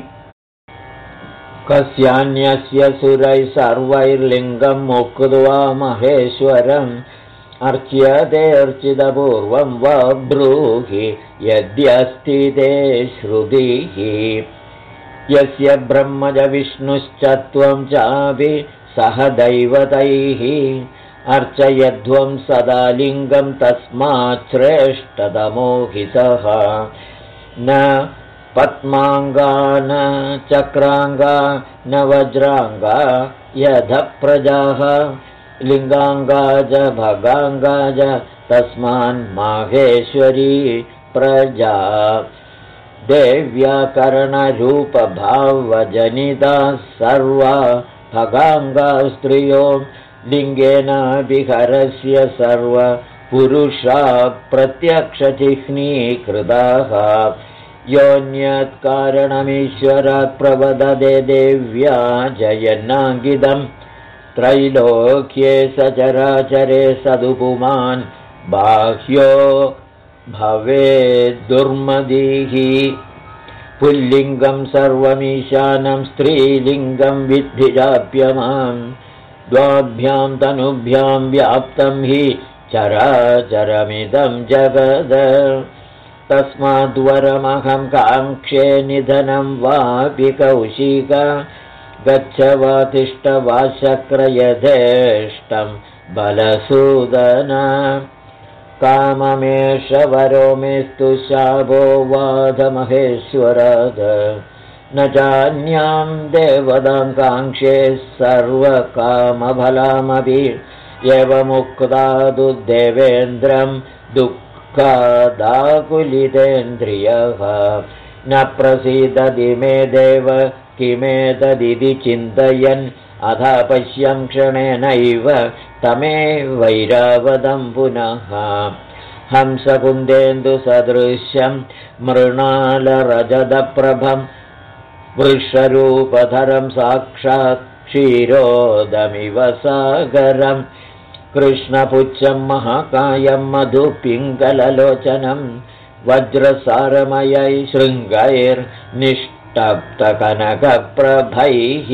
कस्यान्यस्य सुरैः सर्वैर्लिङ्गं मुक्त्वा महेश्वरम् अर्च्यते अर्चितपूर्वं वा ब्रूहि यद्यस्ति ते श्रुतिः यस्य ब्रह्मज विष्णुश्च त्वं चापि सह दैवतैः अर्चयध्वं सदा लिङ्गं तस्मात् श्रेष्ठतमो हि सः न पद्माङ्गा न चक्राङ्गा न वज्राङ्गा यधप्रजाः लिङ्गाङ्गा च भगाङ्गा च तस्मान्माहेश्वरी प्रजा देव्याकरणरूपभावजनिता सर्वा भगाङ्गा स्त्रियो लिङ्गेन विहरस्य सर्वपुरुषा प्रत्यक्षचिह्नीकृताः योऽन्यत्कारणमीश्वरात् प्रवदते देव्या जयन्नाङ्गितम् त्रैलोक्ये सचराचरे सदुपुमान् बाह्यो भवेद्दुर्मदीः पुल्लिङ्गं सर्वमीशानं स्त्रीलिङ्गं विद्धिजाप्यमान् द्वाभ्यां तनुभ्यां व्याप्तं हि चराचरमिदं जगद तस्माद्वरमहं काङ्क्षे निधनं वापि कौशिक गच्छ वा तिष्ठ वा शक्रयथेष्टं बलसूदन काममेष वरो मेस्तु शापो वादमहेश्वराद न चान्यां देवतां काङ्क्षे सर्वकामफलामपि एवमुक्तादु देवेन्द्रं दुःखादाकुलितेन्द्रियः न प्रसीदति मे देव किमेतदिति चिन्तयन् अथा पश्यं क्षणेनैव तमेवैरावतं पुनः हंसकुन्देन्दुसदृश्यं मृणालरजतप्रभं वृषरूपधरं साक्षात् क्षीरोदमिव सागरं कृष्णपुच्छं महाकायं मधुपिङ्गललोचनं वज्रसारमयै शृङ्गैर्निष्टप्तकनकप्रभैः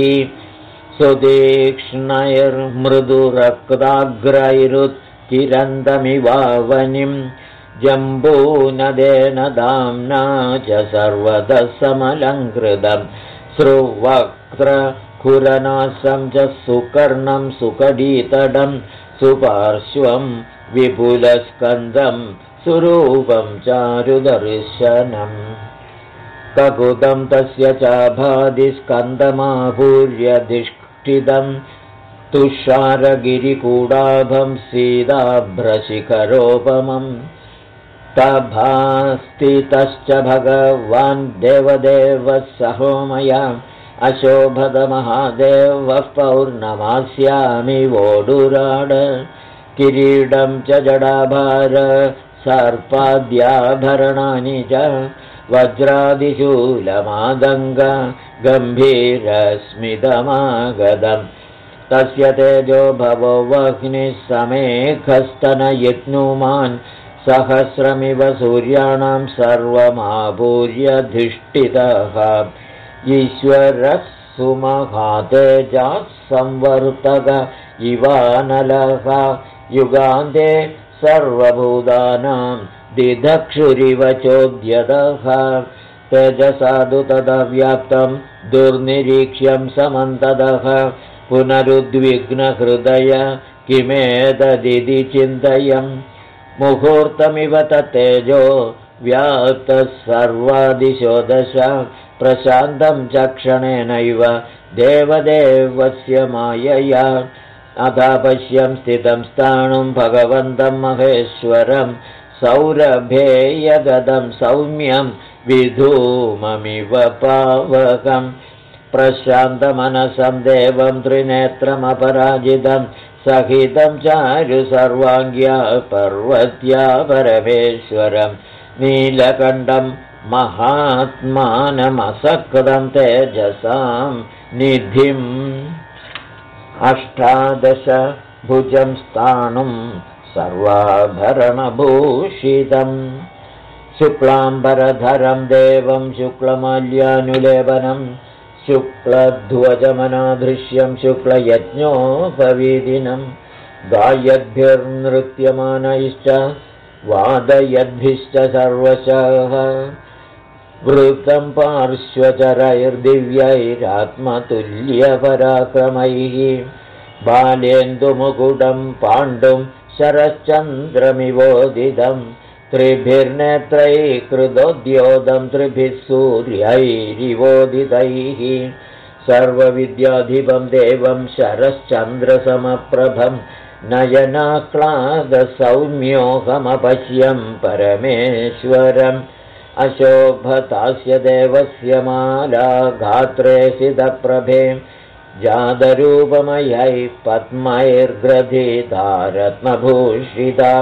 सुतीक्ष्णैर्मृदुरक्ताग्रैरुत्किरन्दमिवावनिं जम्बूनदेन दाम्ना च सर्वतः समलङ्कृतं स्रुवक्त्रकुरनासं च सुकर्णं सुकडीतडं सुपार्श्वं विपुलस्कन्दं सुरूपं चारुदर्शनम् ककुतं तस्य चाभादिस्कन्दमापूर्यधिष्ठितं तुषारगिरिकूडाभं सीताभ्रशिखरोपमं तभास्तितश्च भगवान् देवदेवः सहोमया अशोभतमहादेवः पौर्णमास्यामि वोडुराड किरीटं च जडाभार सर्पाद्याभरणानि च वज्रादिशूलमादङ्ग गम्भीरस्मितमागतम् तस्य तेजो भवो वह्निः समेखस्तनयित्नुमान् सहस्रमिव सूर्याणां सर्वमापूर्यधिष्ठितः ईश्वरः सुमहातेजः संवर्तक इवानलः युगान्ते सर्वभूतानां दिदक्षुरिव चोद्यतः तेजसादु तदव्याप्तं दुर्निरीक्ष्यं समन्ततः पुनरुद्विग्नहृदय किमेतदिति चिन्तयन् मुहूर्तमिव तत्तेजो व्याप्तः सर्वादिशो दश प्रशान्तं चक्षणेनैव देवदेवस्य मायया अथा पश्यं स्थितं स्थाणुं भगवन्तं महेश्वरं सौरभेयगदं सौम्यं विधूममिव पावकं प्रशान्तमनसं देवं त्रिनेत्रमपराजितं सहितं चारु सर्वाङ्ग्या पर्वत्या परमेश्वरं नीलकण्ठं महात्मानमसकृतं तेजसां निधिम् अष्टादश भुजं स्थाणुं सर्वाभरणभूषितं शुक्लाम्बरधरं देवं शुक्लमाल्यानुलेपनं शुक्लध्वजमनादृश्यं शुक्लयज्ञोपवीदिनं गायद्भिर्नृत्यमानैश्च वादयद्भिश्च सर्वशः वृतं पार्श्वचरैर्दिव्यैरात्मतुल्यपराक्रमैः बालेन्दुमुकुटं पाण्डुं शरश्चन्द्रमिवोदितं त्रिभिर्नेत्रैः कृतोद्योतं त्रिभिः सूर्यैरिवोदितैः सर्वविद्याधिपं देवं शरश्चन्द्रसमप्रभं नयनाह्लादसौम्योऽहमपश्यं परमेश्वरम् अशोभतास्य देवस्य माला गात्रे सितप्रभे जातरूपमयै पद्मैर्ग्रथिता रत्नभूषिता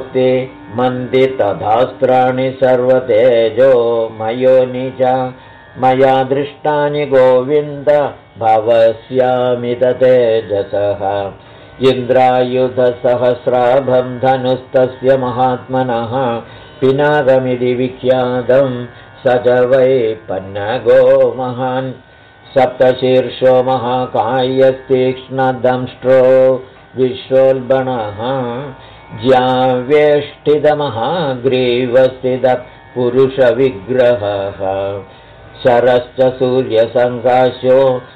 मूर्तिमन्दितधास्त्राणि सर्वतेजो मयोनि च मया दृष्टानि गोविन्द भवस्यामित तेजसः इन्द्रायुधसहस्राभं धनुस्तस्य महात्मनः पिनाकमिति विख्यातं स च वै पन्नगो महान् सप्तशीर्षो महाकायस्तीक्ष्णदंष्ट्रो विश्वोल्बणः ज्याव्यष्टितमहाग्रीवस्थितपुरुषविग्रहः शरश्च सूर्यसङ्काशो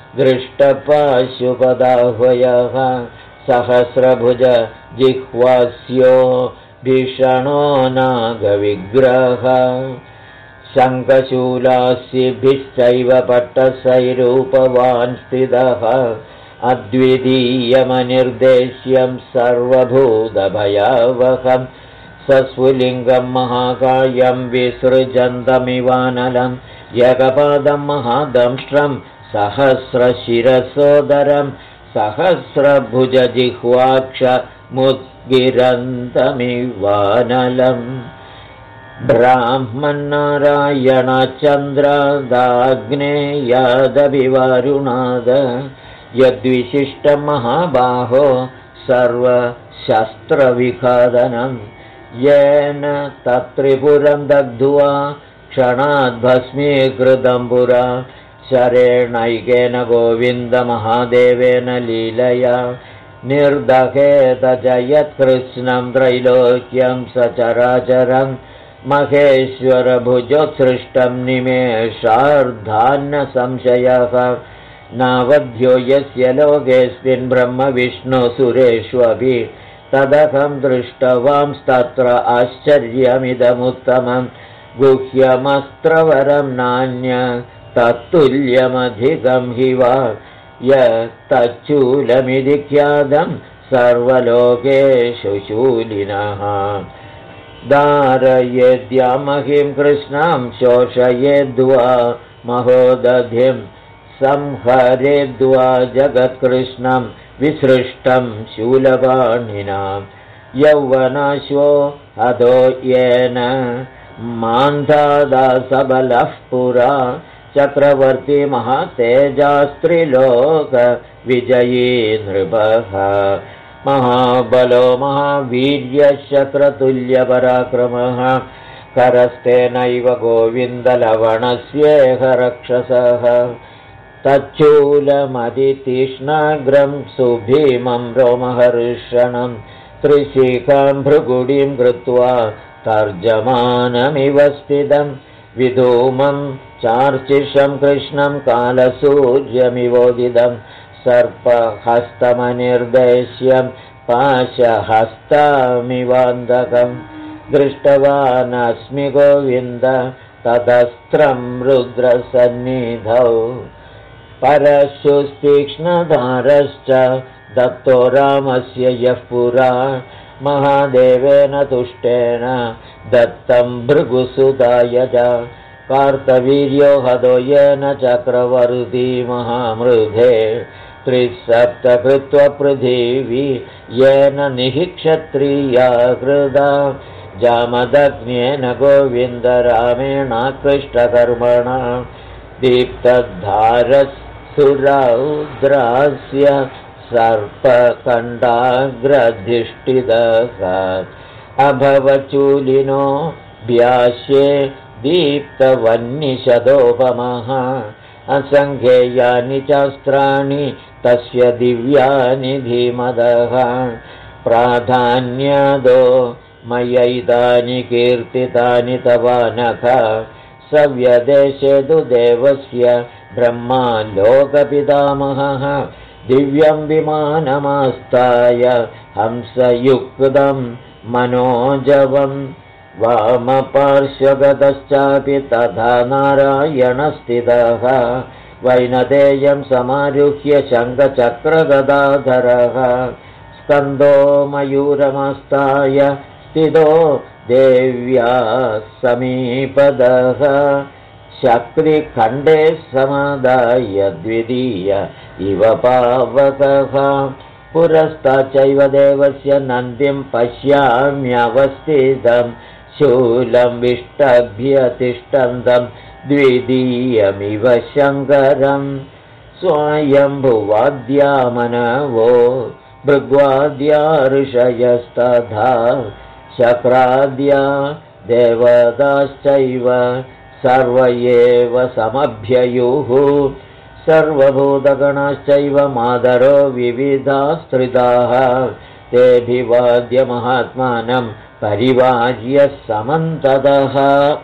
दृष्टपाशुपदाह्वयः सहस्रभुज जिह्वास्यो भीषणो नागविग्रहः शङ्खशूलास्यभिश्चैव पट्टसैरूपवान् स्थितः अद्वितीयमनिर्देश्यं सर्वभूतभयावहं सस्फुलिङ्गं महाकायं विसृजन्तमिवानलं एकपादं महादंष्ट्रं सहस्रशिरसोदरं सहस्रभुजजिह्वाक्षमुद्गिरन्तमिवानलम् ब्राह्मणारायणचन्द्रादाग्नेयादभिवारुणाद यद्विशिष्टं महाबाहो सर्वशस्त्रविखादनं येन तत्त्रिपुरं दग्ध्वा क्षणाद्भस्मीकृतं पुरा शरेणैकेन गोविन्दमहादेवेन लीलया निर्दहेत च यत्कृष्णं त्रैलोक्यं सचराचरं महेश्वरभुजोत्सृष्टं निमेषार्धान्न संशयः नावध्यो यस्य लोकेऽस्मिन् ब्रह्मविष्णुसुरेष्वपि तदहं दृष्टवांस्तत्र आश्चर्यमिदमुत्तमं गुह्यमस्त्रवरं नान्य तत्तुल्यमधिकं हि वा यत्तच्चूलमिति ख्यातं सर्वलोकेषु शूलिनः धारयेद्यामहिं कृष्णां शोषयेद्वा महोदधिं संहरेद्वा जगत्कृष्णं विसृष्टं शूलपाणिनां यौवनाश्वो अधो येन मान्धादासबलः पुरा चक्रवर्ती महातेजास्त्रिलोकविजयी नृपः महाबलो महावीर्यशक्रतुल्यपराक्रमः करस्तेनैव गोविन्दलवणस्येह रक्षसः तच्चूलमतितीक्ष्णाग्रं सुभीमं रोमहर्षणं त्रिशिखां भृगुडीं कृत्वा तर्जमानमिव स्थितं विधूमं चार्चिषं कृष्णं कालसूर्यमिवोदितं सर्पहस्तमनिर्देश्यं पाशहस्तमिवान्धकं दृष्टवानस्मि गोविन्द तदस्त्रं रुद्रसन्निधौ परशुस्तीक्ष्णधारश्च दत्तो रामस्य यः पुरा महादेवेन तुष्टेन दत्तं भृगुसुताय च कार्तवीर्यो हतो येन चक्रवर्ती महामृधे त्रिसप्तकृत्वा पृथिवी येन निःक्षत्रिया कृता जामदग्न्येन गोविन्दरामेणाकृष्टकर्मणा दीप्तधारसुरौद्रास्य सर्पकण्डाग्रधिष्ठितः अभवचूलिनो व्यास्ये दीप्तवह्निशतोपमः असङ्ख्येयानि चास्त्राणि तस्य दिव्यानि धीमदः प्राधान्यादो मयैतानि कीर्तितानि तवानघ सव्यदेशे तु देवस्य ब्रह्मा लोकपितामहः दिव्यं विमानमास्ताय हंसयुक्तं मनोजवं वामपार्श्वगतश्चापि तथा नारायणस्थितः वैनतेयं समारुह्य शङ्खचक्रगदाधरः स्कन्दो मयूरमास्ताय स्थितो देव्या समीपदः शक्तिखण्डे समादाय द्वितीय इव पावकः पुरस्ताच्चैव देवस्य नन्दिं पश्याम्यवस्थितं शूलं विष्टभ्य तिष्ठन्तं द्वितीयमिव शङ्करं स्वयम्भुवाद्यामनवो भृग्वाद्या ऋषयस्तथा शक्राद्या देवताश्चैव सर्व एव समभ्ययुः सर्वभूतगणाश्चैव मादरो विविधास्त्रिताः तेऽभिवाद्य महात्मानं परिवार्य समन्ततः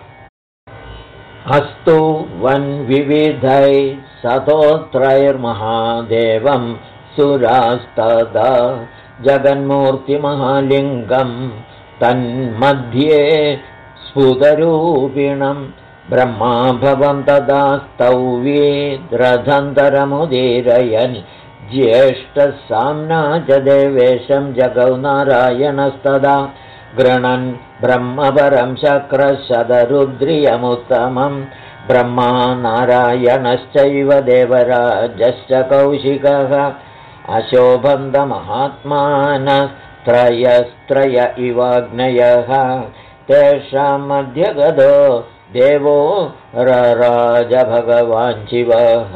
अस्तु वन्विविधैः सतोत्रैर्महादेवं सुरास्तदा जगन्मूर्तिमहालिङ्गं तन्मध्ये स्फुटरूपिणं ब्रह्मा भवं तदा स्तौवीद्रथन्तरमुदीरयन् ज्येष्ठसाम्ना च देवेशं जगौ नारायणस्तदा गृणन् ब्रह्मपरं शक्रशतरुद्रियमुत्तमं ब्रह्मा नारायणश्चैव देवराजश्च कौशिकः अशोभन्तमहात्मानस्त्रयस्त्रय इवाग्नयः तेषां मध्यगतो देवो रराजभगवान् शिवः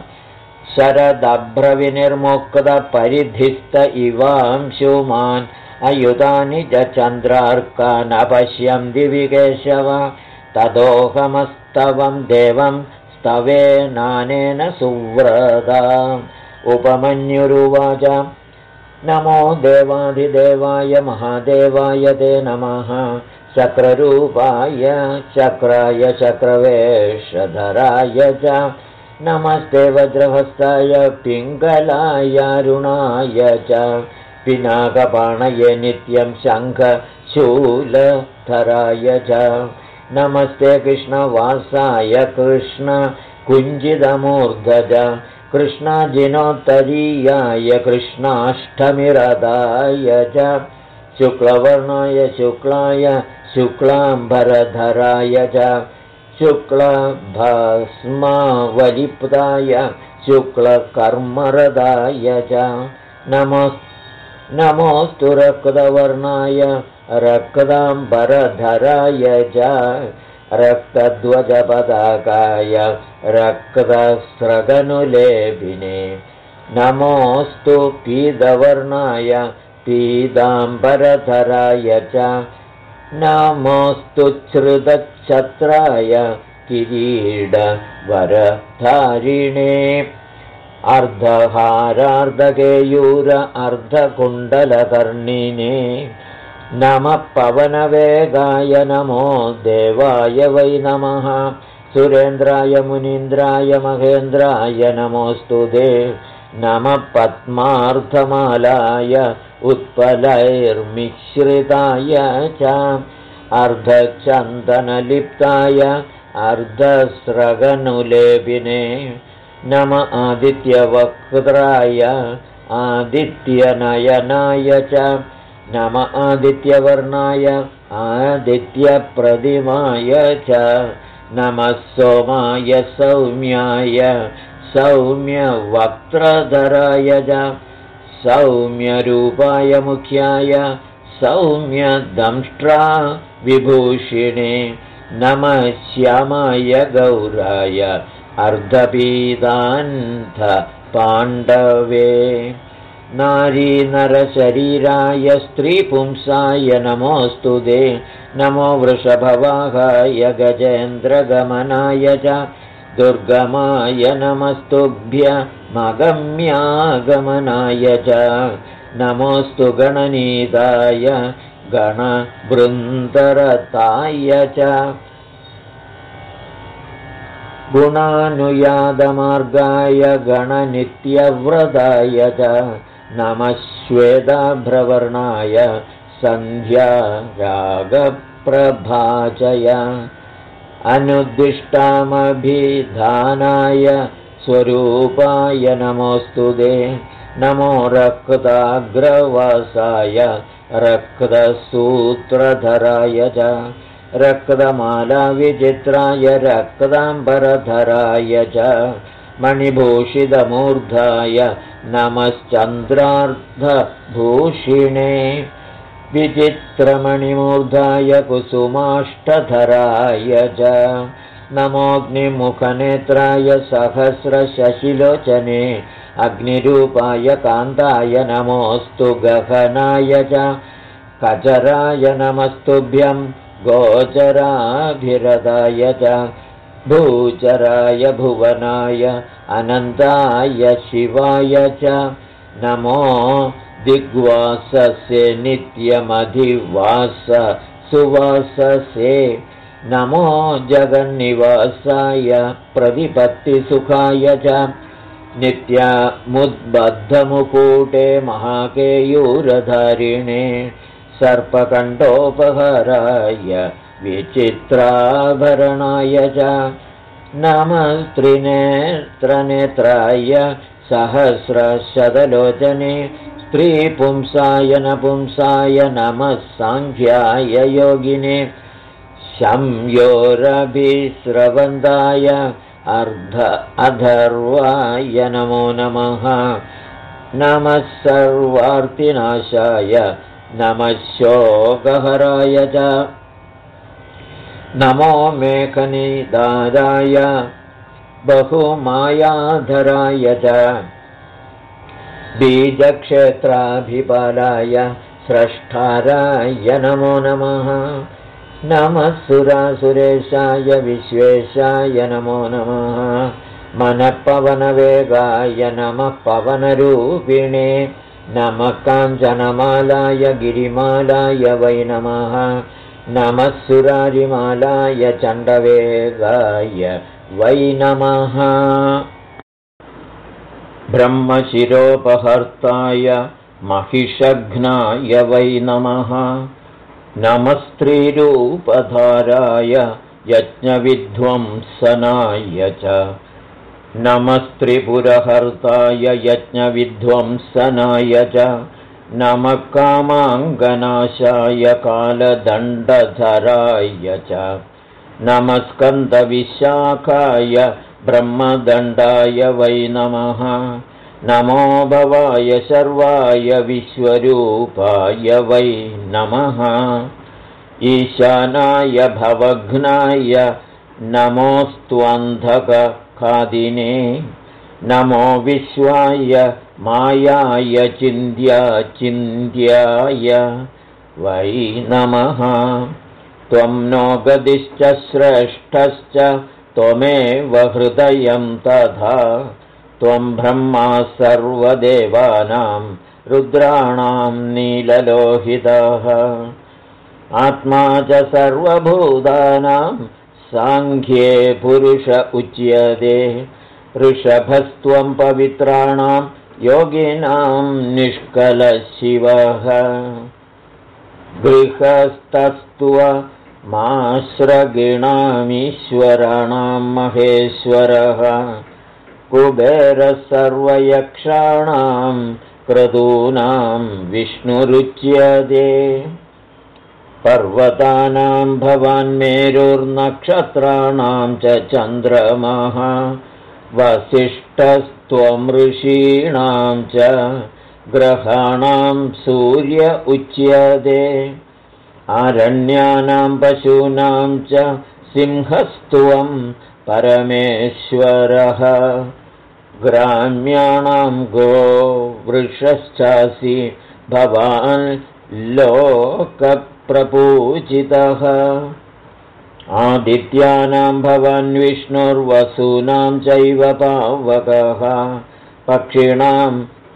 शरदभ्रविनिर्मुक्तपरिधिस्त इवांशुमान् अयुतानि च चन्द्रार्कान् अपश्यं दिवि केशव तदोहमस्तवं देवं स्तवेनानेन सुव्रता उपमन्युरुवाच नमो देवाधिदेवाय महादेवाय ते नमः चक्ररूपाय चक्राय चक्रवेषधराय च नमस्ते वज्रहस्ताय पिङ्गलाय अरुणाय च पिनाकपाणये नित्यं शङ्खशूलधराय च नमस्ते कृष्णवासाय कृष्णकुञ्जितमूर्धज कृष्णाजिनोत्तरीयाय कृष्णाष्टमिरदाय च शुक्लवर्णाय शुक्लाय शुक्लाम्बरधराय च शुक्लभस्मावलिप्ताय शुक्लकर्मरदाय च नमोऽस्तु रक्तवर्णाय रक्ताम्बरधराय च रक्तध्वजपताकाय रक्तस्रगनुलेपिने नमोऽस्तु पीतवर्णाय पीताम्बरधराय च नमोऽस्तु श्रुतच्छत्राय किरीटवरधारिणे अर्धहारार्धकेयूर अर्धकुण्डलकर्णिने नमः पवनवेगाय नमो देवाय वै नमः सुरेन्द्राय मुनीन्द्राय महेन्द्राय नमोऽस्तु ते नमः पद्मार्धमालाय उत्पलैर्मिश्रिताय च अर्धचन्दनलिप्ताय अर्धस्रगनुलेपिने नम आदित्यवक्त्राय आदित्यनयनाय च नम आदित्यवर्णाय आदित्यप्रतिमाय च नमः सोमाय सौम्याय सौम्यवक्त्रधराय च सौम्यरूपाय मुख्याय सौम्यदंष्ट्रा विभूषिणे नमः श्यामाय गौराय अर्धपीतान्धपाण्डवे नारीनरशरीराय स्त्रीपुंसाय नमोऽस्तु ते नमो वृषभवाहाय गजेन्द्रगमनाय च दुर्गमाय नमस्तुभ्यमगम्यागमनाय च नमोऽस्तु गणनीताय गणवृन्दरताय च गुणानुयातमार्गाय गणनित्यव्रताय च नमः श्वेताभ्रवर्णाय सन्ध्यारागप्रभाचय अनुद्दिष्टामभिधानाय स्वरूपाय नमोऽस्तु ते नमो रक्ताग्रवासाय रक्तसूत्रधराय च रक्तमालाविचित्राय रक्ताम्बरधराय च मणिभूषितमूर्धाय नमश्चन्द्रार्धभूषिणे विचित्रमणिमूर्धाय कुसुमाष्टधराय च नमोऽग्निमुखनेत्राय सहस्रशशिलोचने अग्निरूपाय कान्ताय नमोऽस्तु गहनाय च कचराय नमस्तुभ्यं गोचराभिरदाय च भूचराय भुवनाय अनन्ताय शिवाय च नमो दिग्वाससे नित्यमधिवास सुवाससे नमो जगन्निवासाय प्रतिपत्तिसुखाय च नित्यमुद्बद्धमुकूटे महाकेयूरधारिणे सर्पकण्ठोपहराय विचित्राभरणाय च नमस्त्रिनेत्रनेत्राय सहस्रशतलोचने स्त्रीपुंसाय नपुंसाय नमः साङ्ख्याय योगिने शम्योरभिस्रवन्ताय अधर्वाय नमो नमः नमः सर्वार्तिनाशाय नमः शोकहराय च नमो मेखनिदाराय बहुमायाधराय च बीजक्षेत्राभिपालाय स्रष्टाराय नमो नमः नमः सुरासुरेशाय विश्वेशाय नमो नमः मनःपवनवेगाय नमः पवनरूपिणे नमः काञ्चनमालाय गिरिमालाय वै नमः नमः सुरारिमालाय चण्डवेगाय वै नमः ब्रह्मशिरोपहर्ताय महिषघ्नाय वै नमः नमस्त्रीरूपधाराय यज्ञविध्वंसनाय च नमस्त्रिपुरहर्ताय यज्ञविध्वंसनाय च नमः कामाङ्गनाशाय कालदण्डधराय च नमस्कन्दविशाखाय ब्रह्मदण्डाय वै नमः नमो भवाय शर्वाय विश्वरूपाय वै नमः ईशानाय भवघ्नाय नमोऽस्त्वन्धकखादिने नमो विश्वाय मायाय चिन्त्याय वै नमः त्वं नो गदिश्च श्रेष्ठश्च त्वमेव हृदयं तथा त्वं ब्रह्मा सर्वदेवानां रुद्राणां नीललोहितः आत्मा च सर्वभूतानां साङ्ख्ये पुरुष उच्यते ऋषभस्त्वं पवित्राणां योगिनां निष्कलशिवः गृहस्थस्त्वमाश्रगिणामीश्वराणां महेश्वरः कुबेरः सर्वयक्षाणां क्रतूनां विष्णुरुच्यते पर्वतानां भवान् मेरुर्नक्षत्राणां च चन्द्रमः वसिष्ठस्त्वं ऋषीणां च ग्रहाणां सूर्य उच्यते आरण्यानां पशूनां च सिंहस्त्वं परमेश्वरः ग्राम्याणां गो वृषश्चासि भवान् लोकप्रपूजितः आदित्यानां भवान् विष्णुर्वसूनां चैव पावकः पक्षिणां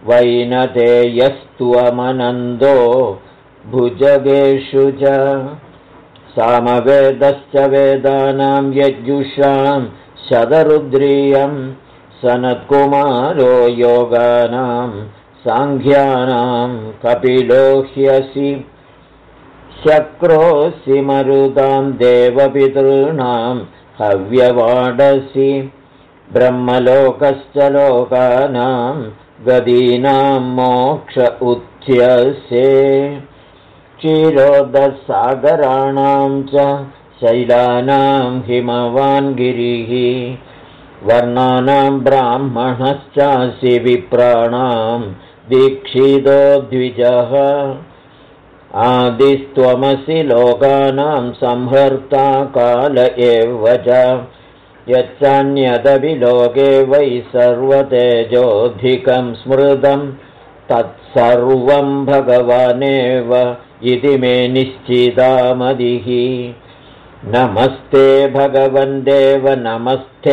वैनतेयस्त्वमनन्दो भुजगेषु च सामवेदश्च वेदानां यज्जुषां शतरुद्रीयं सनत्कुमारो योगानां साङ्ख्यानां कपिलो ह्यसि शक्रोऽसि मरुतां देवपितॄणां हव्यवाडसि ब्रह्मलोकश्च लोकानां गदीनां मोक्ष उच्यसे क्षीरोदसागराणां च शैलानां हिमवान् गिरिः वर्णानां ब्राह्मणश्चासि विप्राणां दीक्षितो द्विजः आदिस्त्वमसि लोकानां संहर्ता काल एव च यच्चान्यदपि लोके वै सर्वतेजोऽधिकं स्मृतं तत्सर्वं भगवानेव इति मे निश्चिता मतिः। नमस्ते भगवन् देव नमस्ते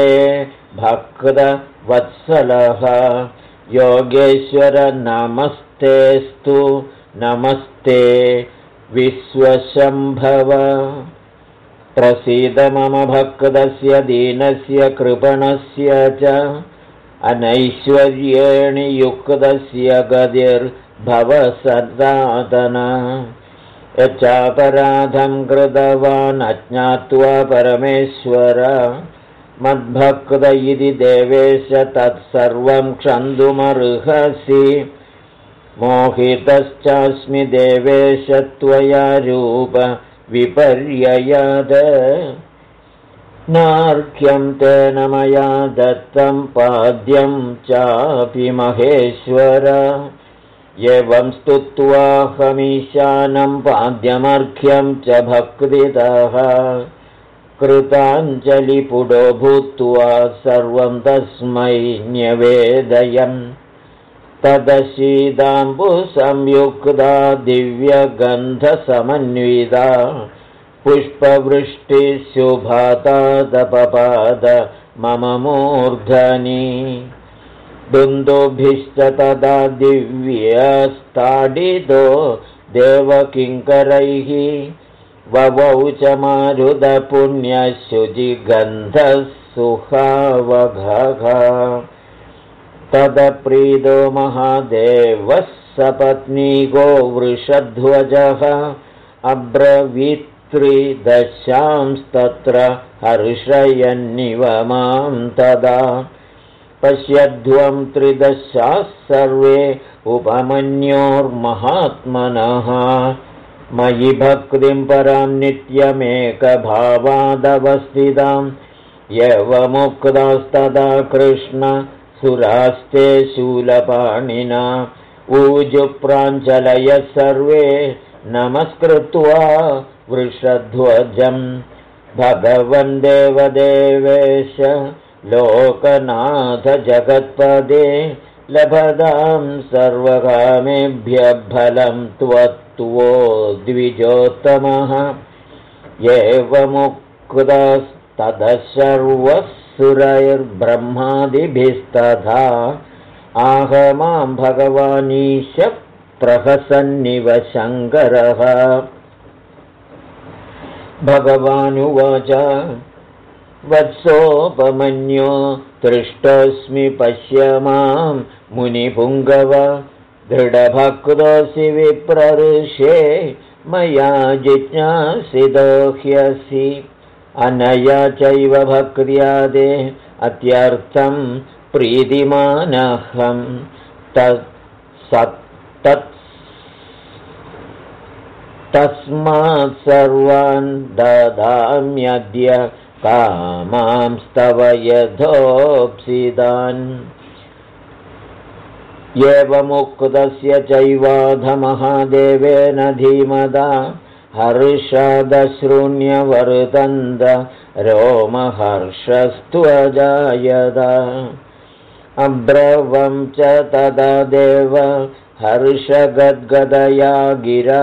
भक्तवत्सलः योगेश्वर नमस्तेस्तु नमस्ते विश्वशम्भव। प्रसीद मम भक्तस्य दीनस्य कृपणस्य च अनैश्वर्येण युक्तस्य गतिर्भव सनातन। यच्चापराधं कृतवान् अज्ञात्वा परमेश्वर मद्भक्त इति देवेश तत्सर्वं क्षन्तुमर्हसि। मोहितश्चास्मि देवेश त्वया रूप विपर्ययाद नार्घ्यं तेन मया दत्तं पाद्यं चापि महेश्वर। एवं स्तुत्वाहमीशानं पाद्यमर्घ्यं च भक्तितः कृताञ्जलिपुडो भूत्वा सर्वं तस्मै न्यवेदयम्। तदशीदाम्बुसंयुक्ता दिव्यगन्धसमन्विता पुष्पवृष्टिशुभातादपपाद मम मूर्धनि। दुन्दुभिश्च तदा दिव्यस्ताडितो देवकिङ्करैः ववौ च मारुतपुण्यशुचिगन्धः सुहावघः। तदप्रीतो महादेवः सपत्नीको वृषध्वजः अब्रवीत्रिदशांस्तत्र हर्षयन्निव मां तदा। पश्यध्वं त्रिदशाः सर्वे उपमन्योर्महात्मनः मयि भक्तिं परां नित्यमेकभावादवस्थिताम्। एवमुक्तास्तदा कृष्ण सुरास्ते शूलपाणिना ऊजुप्राञ्जलयः सर्वे नमस्कृत्वा वृषध्वजम्। भगवन् देवदेवेश लोकनाथ जगत्पदे लभतां सर्वकामेभ्यः फलं त्वत्वो द्विजोत्तमः। एवमुक्तस्ततः सर्वः सुरैर्ब्रह्मादिभिस्तथा आह मां भगवानीश प्रहसन्निव शङ्करः। भगवानुवाच वत्सोपमन्यो दृष्टोऽस्मि पश्य मां मुनिपुङ्गव। दृढभक्तोऽसि विप्रऋषे मया जिज्ञासितो ह्यसि। अनया चैव भक्त्या ते अत्यर्थं प्रीतिमानहं तस्मात् सर्वान् ददाम्यद्य कामांस्तव यथोप्सितान्। एवमुक्तस्य चैवाध महादेवेन धीमता हर्षादश्रूण्यवर्तन्त रोमहर्षस्त्वजायत। अब्रवं च तदा देव हर्षगद्गदया गिरा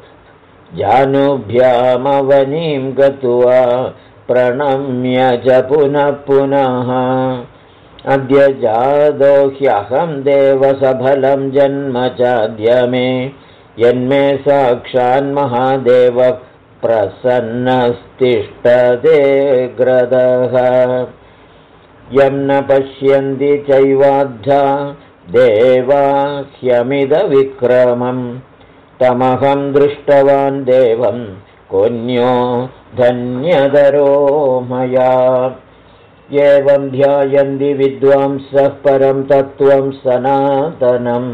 जानुभ्यामवनीं गत्वा प्रणम्य च पुनः पुनः। अद्य जातो ह्यहं देवसफलं जन्म चाद्य मे यन्मे साक्षान्महादेवः प्रसन्नस्तिष्ठते ग्रदः। यं न पश्यन्ति चैवाद्धा देवा ह्यमिदविक्रमम् तमहं दृष्टवान् देवं कोऽन्यो धन्यतरो मया। एवं ध्यायन्ति विद्वांसः परं तत्त्वं सनातनम्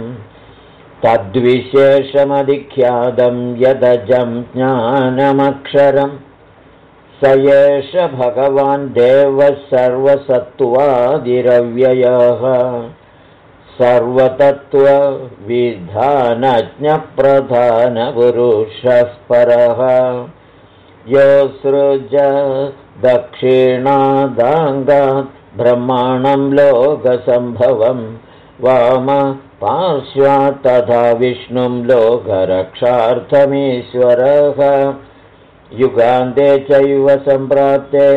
तद्विशेषमधिख्यातं यदजं ज्ञानमक्षरम्। स एष भगवान् देवः सर्वसत्त्वादिरव्ययः सर्वतत्त्वविधानज्ञप्रधानपुरुषः परः। योऽसृज दक्षिणादाङ्गात् ब्रह्माणं लोकसम्भवं वाम पार्श्वात् तथा विष्णुं लोकरक्षार्थमीश्वरः युगान्ते चैव सम्प्राप्ते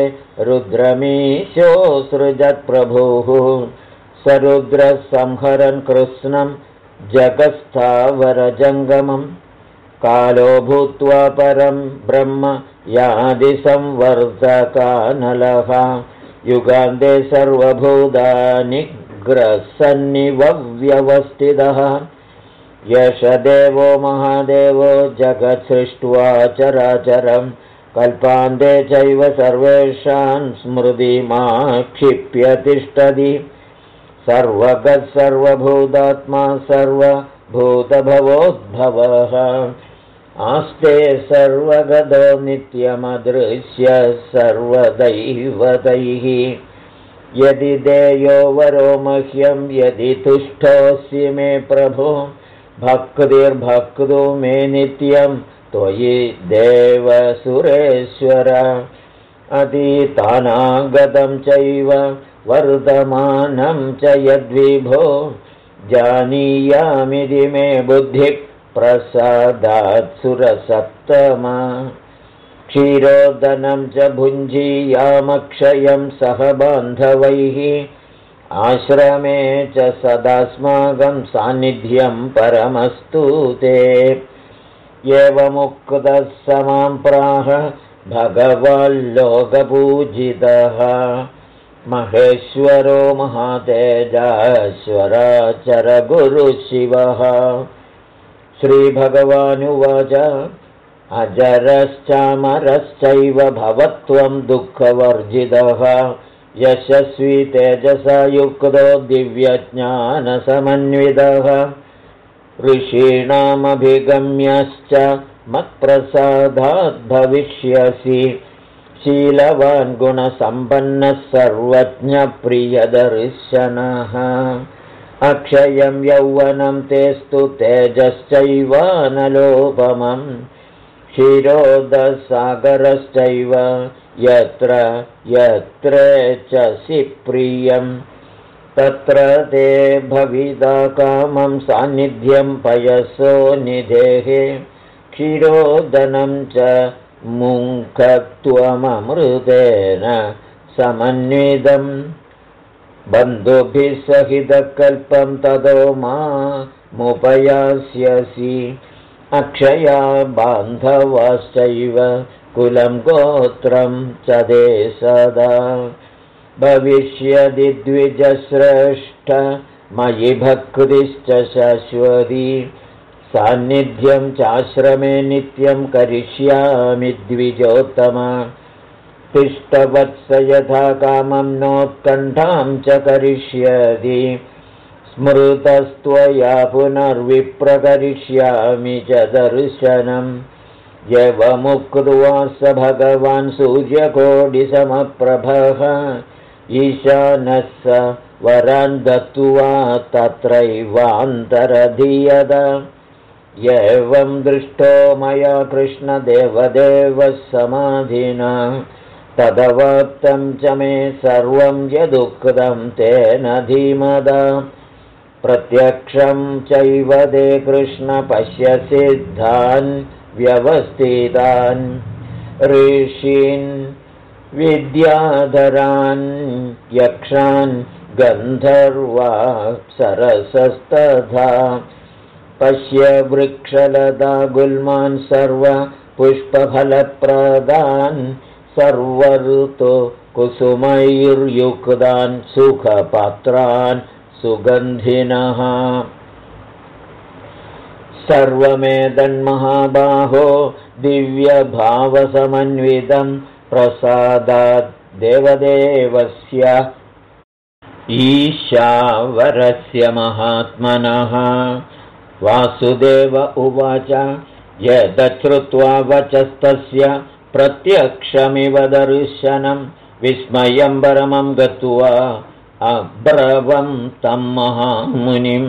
रुद्रमीशोऽसृजत्प्रभुः स रुद्रः संहरन् कृत्स्नं जगत्स्थावरजङ्गमं कालो भूत्वा परं ब्रह्म यादिसंवर्धकानलः युगान्ते सर्वभूतानि ग्रसन्निवव्यवस्थितः यश देवो महादेवो जगत्सृष्ट्वा चराचरं कल्पान्ते चैव सर्वेषां स्मृतिमाक्षिप्य तिष्ठति सर्वगत् सर्वभूतात्मा सर्वभूतभवोद्भवः आस्ते सर्वगतो नित्यमदृश्य सर्वदैवतैः यदि देयो वरो मह्यं यदि तुष्टोऽसि मे प्रभो भक्तिर्भक्तु मे नित्यं त्वयि देवसुरेश्वर अतीतानागतं चैव वर्तमानं च यद्विभो जानीयामिति मे बुद्धिः प्रसादात् सुरसप्तमा क्षीरोदनं च भुञ्जीयामक्षयं सह बान्धवैः आश्रमे च सदास्माकं सान्निध्यं परमस्तु ते एवमुक्तः स मां प्राह भगवाल्लोकपूजितः महेश्वरो महातेजाश्वराचरगुरुशिवः श्रीभगवानुवाच अजरश्चामरश्चैव भवत्वं दुःखवर्जितः यशस्वी तेजसा युक्तो दिव्यज्ञानसमन्वितः ऋषीणामभिगम्यश्च मत्प्रसादात् भविष्यसि शीलवान् गुणसम्पन्नः सर्वज्ञप्रियदर्शनः अक्षयं यौवनं तेस्तु तेजश्चैवानलोपमं क्षीरोदसागरश्चैव यत्र यत्र च सि प्रियं तत्र ते भविता कामं सान्निध्यं पयसो निधेहे क्षीरोदनं च मुङ्खत्वममृतेन समन्वितं बन्धुभिः सहितकल्पं ततो मामुपयास्यसि अक्षया बान्धवाश्चैव कुलं गोत्रं च ते सदा भविष्यदि द्विजश्रेष्ठ मयि भक्तिश्च शाश्वती सान्निध्यं चाश्रमे नित्यं करिष्यामि द्विजोत्तम तिष्ठवत्स यथा कामं नोत्कण्ठां च करिष्यति स्मृतस्त्वया पुनर्विप्रकरिष्यामि च दर्शनम् एवमुक्त्वा स भगवान् सूर्यकोटिसमप्रभः ईशानः स वरान् दत्त्वा तत्रैवान्तरधीयत एवं दृष्टो मया कृष्णदेवदेवः समाधिना तदवाप्तं च मे सर्वं यदुक्तं तेन धीमदा प्रत्यक्षं चैव ते कृष्ण पश्य सिद्धान् व्यवस्थितान् ऋषीन् विद्याधरान् यक्षान् गन्धर्वाप्सरसस्तथा पश्य वृक्षलता गुल्मान् सर्वपुष्पफलप्रदान् सर्वऋतु कुसुमैर्युक्तान् सुखपात्रान् सुगन्धिनः सर्वमेतन्महाबाहो दिव्यभावसमन्वितं प्रसादात् देवदेवस्य ईशावरस्य महात्मनः वासुदेव उवाच यदश्रुत्वा वचस्तस्य प्रत्यक्षमिव दर्शनं विस्मयं परमं गत्वा अब्रवं तं महामुनिं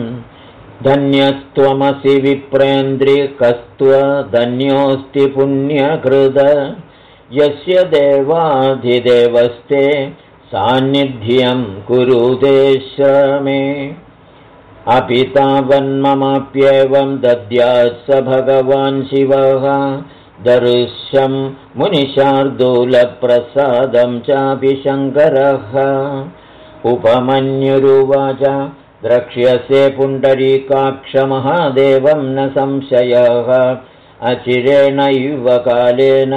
धन्यस्त्वमसि विप्रेन्द्रिकस्त्वधन्योऽस्ति पुण्यकृत यस्य देवाधिदेवस्ते सान्निध्यं कुरुते श्रमे अपि तावन्ममाप्येवं दद्यात् स भगवान् शिवः दर्श्यं मुनिशार्दूलप्रसादं चापि शङ्करः उपमन्युरुवाच द्रक्ष्यसे पुण्डरीकाक्षमहादेवं न संशयः अचिरेणैव कालेन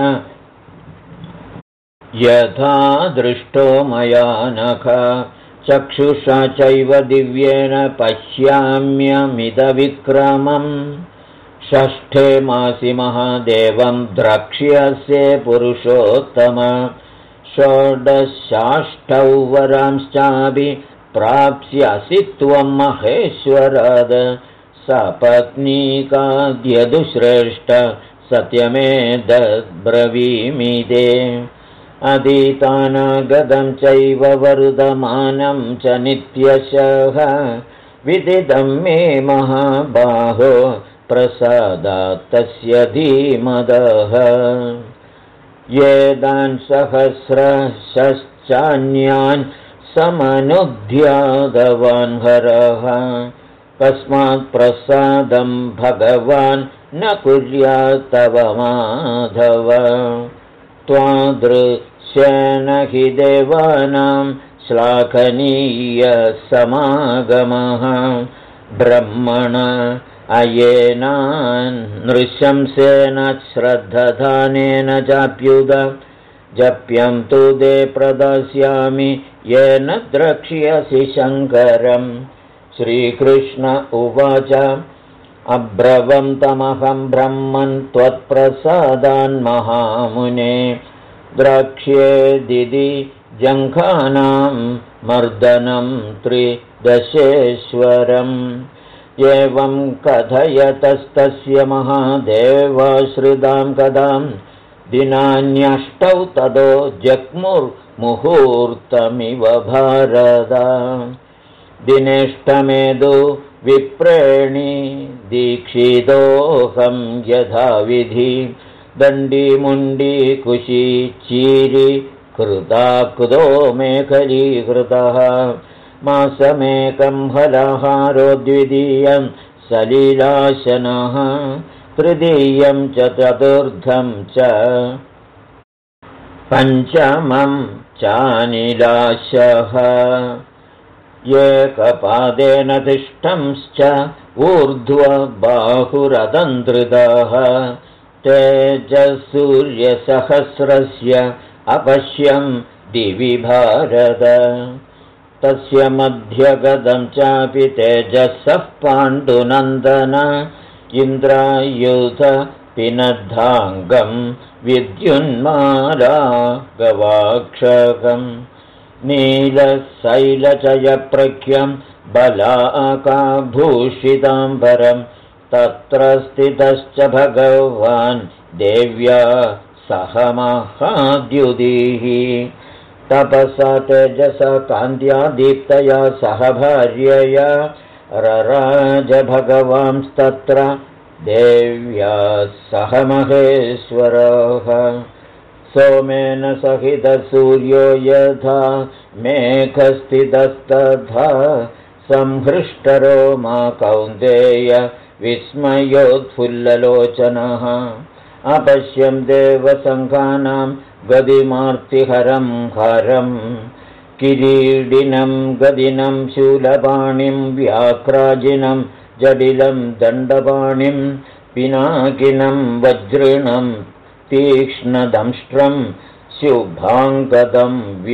यथा दृष्टो मया नख चक्षुषा चैव दिव्येन पश्याम्यमिदविक्रमम् षष्ठे मासि महादेवं द्रक्ष्यसे पुरुषोत्तम षोडशाष्टौ वरांश्चापि प्राप्स्यसि त्वं महेश्वराद सपत्नीकाद्यदुश्रेष्ठ सत्यमेतद्ब्रवीमि ते अधीतानागतं चैव वर्धमानं च नित्यशः विदितं मे महाबाहो प्रसादात् तस्य धीमदः येदान् सहस्रश्चान्यान् समनुध्यादवान् हरः कस्मात् प्रसादं भगवान् न कुर्यात् तव माधव त्वादृश्येन हि देवानां श्लाघनीयसमागमः ब्रह्मण अयेनान् नृशंसेन श्रद्धधानेन चाप्युत जप्यं तु ते प्रदास्यामि येन द्रक्ष्यसि शङ्करम् श्रीकृष्ण उवाच अब्रवं तमहं ब्रह्मन् त्वत्प्रसादान्महामुने द्रक्ष्येदिति जङ्घानां मर्दनं त्रिदशेश्वरम् एवं कथयतस्तस्य महादेवाश्रितां कदां दिनान्यष्टौ ततो जग्मुर्मुहूर्तमिव भारत दिनेष्टमेदु विप्रेणि दीक्षितोऽहं यथाविधि दण्डीमुण्डी कुशी चीरि कृताकृतो मेखलीकृतः मासमेकं फलाहारो द्वितीयं सलीलाशनः तृतीयं च चतुर्थं च पञ्चमं चानिलाशः एकपादेन तिष्ठंश्च ऊर्ध्वबाहुरदन्त्रितः तेजसूर्यसहस्रस्य अपश्यं दिवि भारत तस्य मध्यगतं चापि तेजसः पाण्डुनन्दन इन्द्रायुध पिनद्धाङ्गं विद्युन्माला गवाक्षकम् नीलशैलचयप्रख्यं बलाकाभूषिताम्बरं तत्र स्थितश्च भगवान् देव्या सह महाद्युतिः तपसा तेजसा कान्त्या दीप्तया सह भार्यया रराज भगवांस्तत्र देव्या सह महेश्वरः सोमेन सहितः सूर्यो यथा मेघस्थितस्तथा संहृष्टरोमा कौन्तेय विस्मयोत्फुल्ललोचनः अपश्यं देवसङ्घानां गदिमार्तिहरं हरं किरीडिनं गदिनं शूलपाणिं व्याघ्राजिनं जटिलं दण्डपाणिं पिनाकिनं वज्रिणं तीक्ष्णदंष्ट्रं शुभाङ्गदं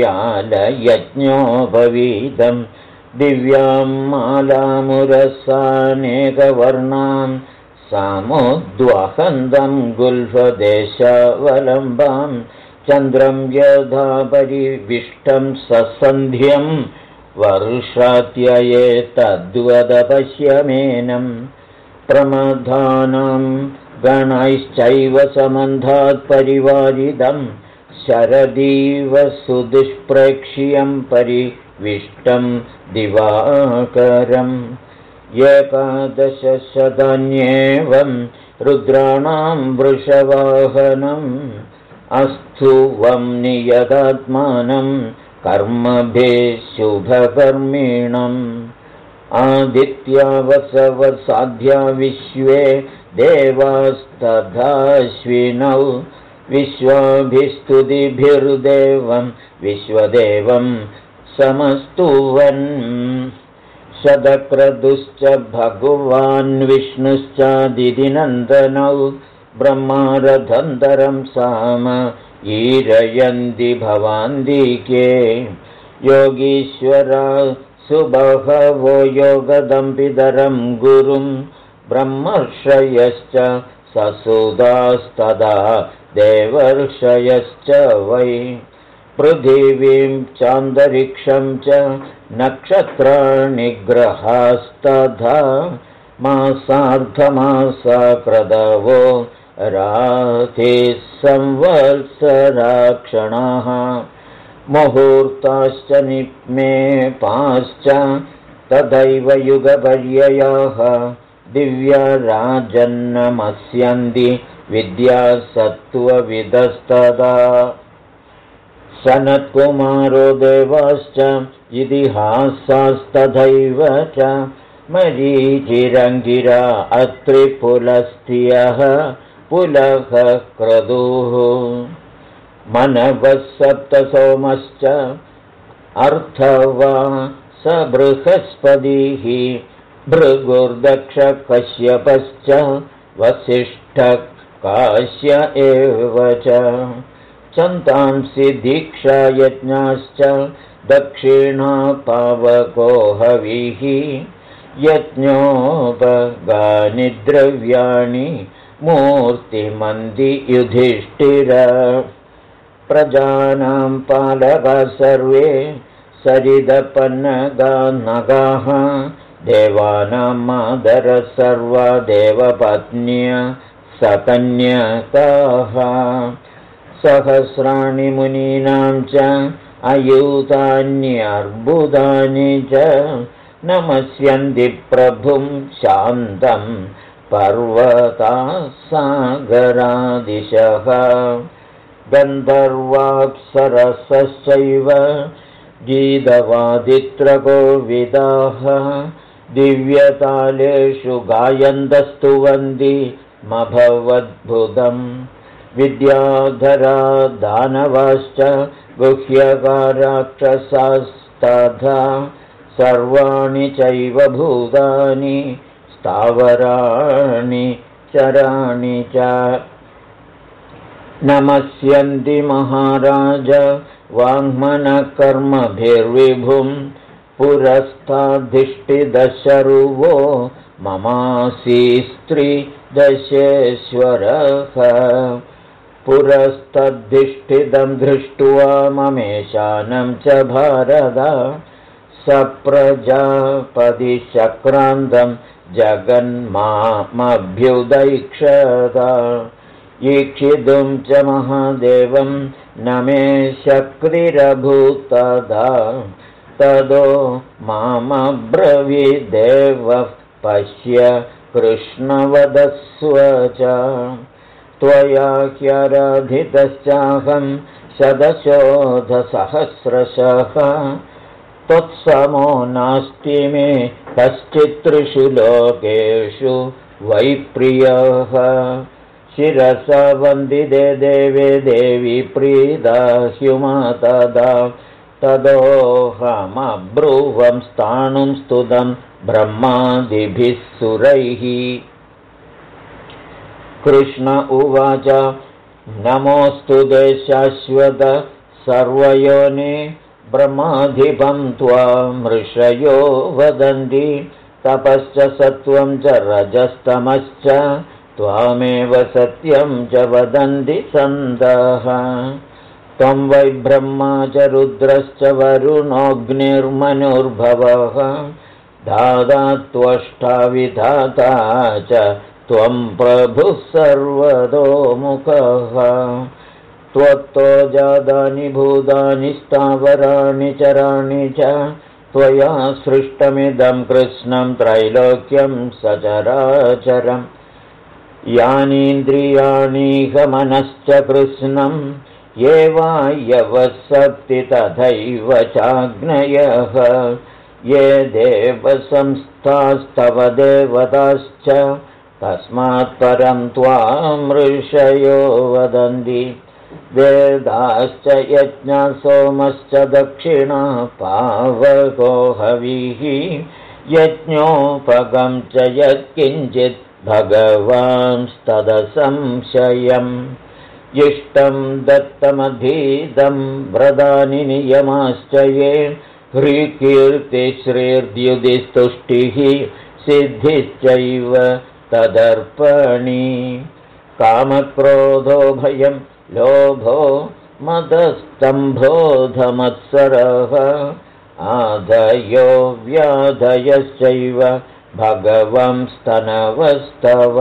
व्यालयज्ञोपवीतं दिव्यां मालामुरसानेकवर्णां सामोद्वहन्तं गुल्फदेशावलम्बां चन्द्रं यथा परिविष्टं ससन्ध्यं वर्षात्यये तद्वदपश्यमेनं प्रमदानां गणैश्चैव समन्धात् परिवारिदं शरदीव सुदुष्प्रेक्ष्यं परिविष्टं दिवाकरम् एकादशशतान्येवं रुद्राणां वृषवाहनम् अस्थुवं नियतात्मानं कर्मभिः शुभकर्मिणम् आदित्या वसवसाध्या विश्वे देवास्तथाश्विनौ विश्वाभिस्तुतिभिर्देवं विश्वदेवं समस्तुवन् शतक्रतुश्च भगवान् विष्णुश्चादितिनन्दनौ ब्रह्मारथन्तरं साम ईरयन्ति भवान्दिके योगीश्वरा सुबहवो योगदम्पितरं गुरुं ब्रह्मर्षयश्च ससुदास्तदा देवर्षयश्च वै पृथिवीं चान्तरिक्षं च नक्षत्राणि ग्रहास्तथा मासार्धमासक्रतवो रातिः संवत्सराक्षणाः मुहूर्ताश्च निमेपाश्च तथैव युगपर्ययाः दिव्यराजन्नमस्यन्ति विद्यासत्त्वविदस्तदा सनत्कुमारो देवाश्च इतिहासास्तथैव च मरीचिरङ्गिरा अत्रिपुलस्त्रियः पुलः क्रतुः मनवः सप्तसोमश्च अर्थवा स बृहस्पतिः भृगुर्दक्षकश्यपश्च वसिष्ठः काश्य एव च चन्तांसि दीक्षायज्ञाश्च दक्षिणापावको हविः यज्ञोपगानि द्रव्याणि मूर्तिमन्ति युधिष्ठिर प्रजानां पालका सर्वे सरिदपन्नगानगाः देवानां मादरः सर्वा देवपत्न्य सकन्यकाः सहस्राणि मुनीनां च अयूतान्यर्बुदानि च नमस्यन्ति प्रभुं शान्तं पर्वताः सागरादिशः गन्धर्वाप्सरसश्चैव गीतवादित्रकोविदाः दिव्यतालेषु गायन्तस्तुवन्ति मभवद्भुतम् विद्याधरा दानवाश्च गुह्यकाराक्षसास्तथा सर्वाणि चैव भूतानि स्थावराणि चराणि च नमस्यन्ति महाराज वाङ्मनकर्मभिर्विभुं पुरस्ताधिष्ठितशर्वो ममासीस्त्रिदशेश्वरः पुरस्तद्धिष्ठितं दृष्ट्वा ममेशानं च भारत सप्रजापतिशक्रान्तं जगन्मामभ्युदैक्षत ईक्षितुं च महादेवं न मे शक्तिरभूत्तदा तदो मामब्रवीदेवः पश्य कृष्णवदस्व च त्वया ह्याराधितश्चाहं शतशोधसहस्रशः त्वत्समो नास्ति मे कश्चित्त्रिषु लोकेषु वै प्रियः शिरसा वन्दिते देवे देवी प्रीदा ह्युमातदा तदोऽहमब्रुवं स्थाणुं स्तुतं ब्रह्मादिभिः सुरैः कृष्ण उवाच नमोऽस्तु ते शाश्वत सर्वयोने ब्रह्माधिपं त्वां ऋषयो वदन्ति तपश्च सत्त्वं च रजस्तमश्च त्वामेव सत्यं च वदन्ति सन्तः त्वं वै ब्रह्मा च रुद्रश्च वरुणोऽग्निर्मनुर्भवः दाता त्वष्टा विधाता च त्वं प्रभुः सर्वतोमुखः त्वत्तो जातानि भूतानि स्थावराणि चराणि च त्वया सृष्टमिदं कृष्णं त्रैलोक्यं सचराचरम् यानीन्द्रियाणीह मनश्च कृष्णं ये वायवसक्ति तथैव चाग्नयः ये देवसंस्थास्तव देवताश्च तस्मात् परं त्वां ऋषयो वदन्ति वेदाश्च यज्ञा सोमश्च दक्षिणा पावको हविः यज्ञोपगं च यत्किञ्चित् भगवांस्तदसंशयम् इष्टं दत्तमधीतं व्रतानि नियमाश्च ये ह्रीकीर्तिश्रीर्द्युतिस्तुष्टिः सिद्धिश्चैव तदर्पणी कामक्रोधो भयं लोभो मदस्तम्भोधमत्सरः आधयो व्याधयश्चैव भगवंस्तनवस्तव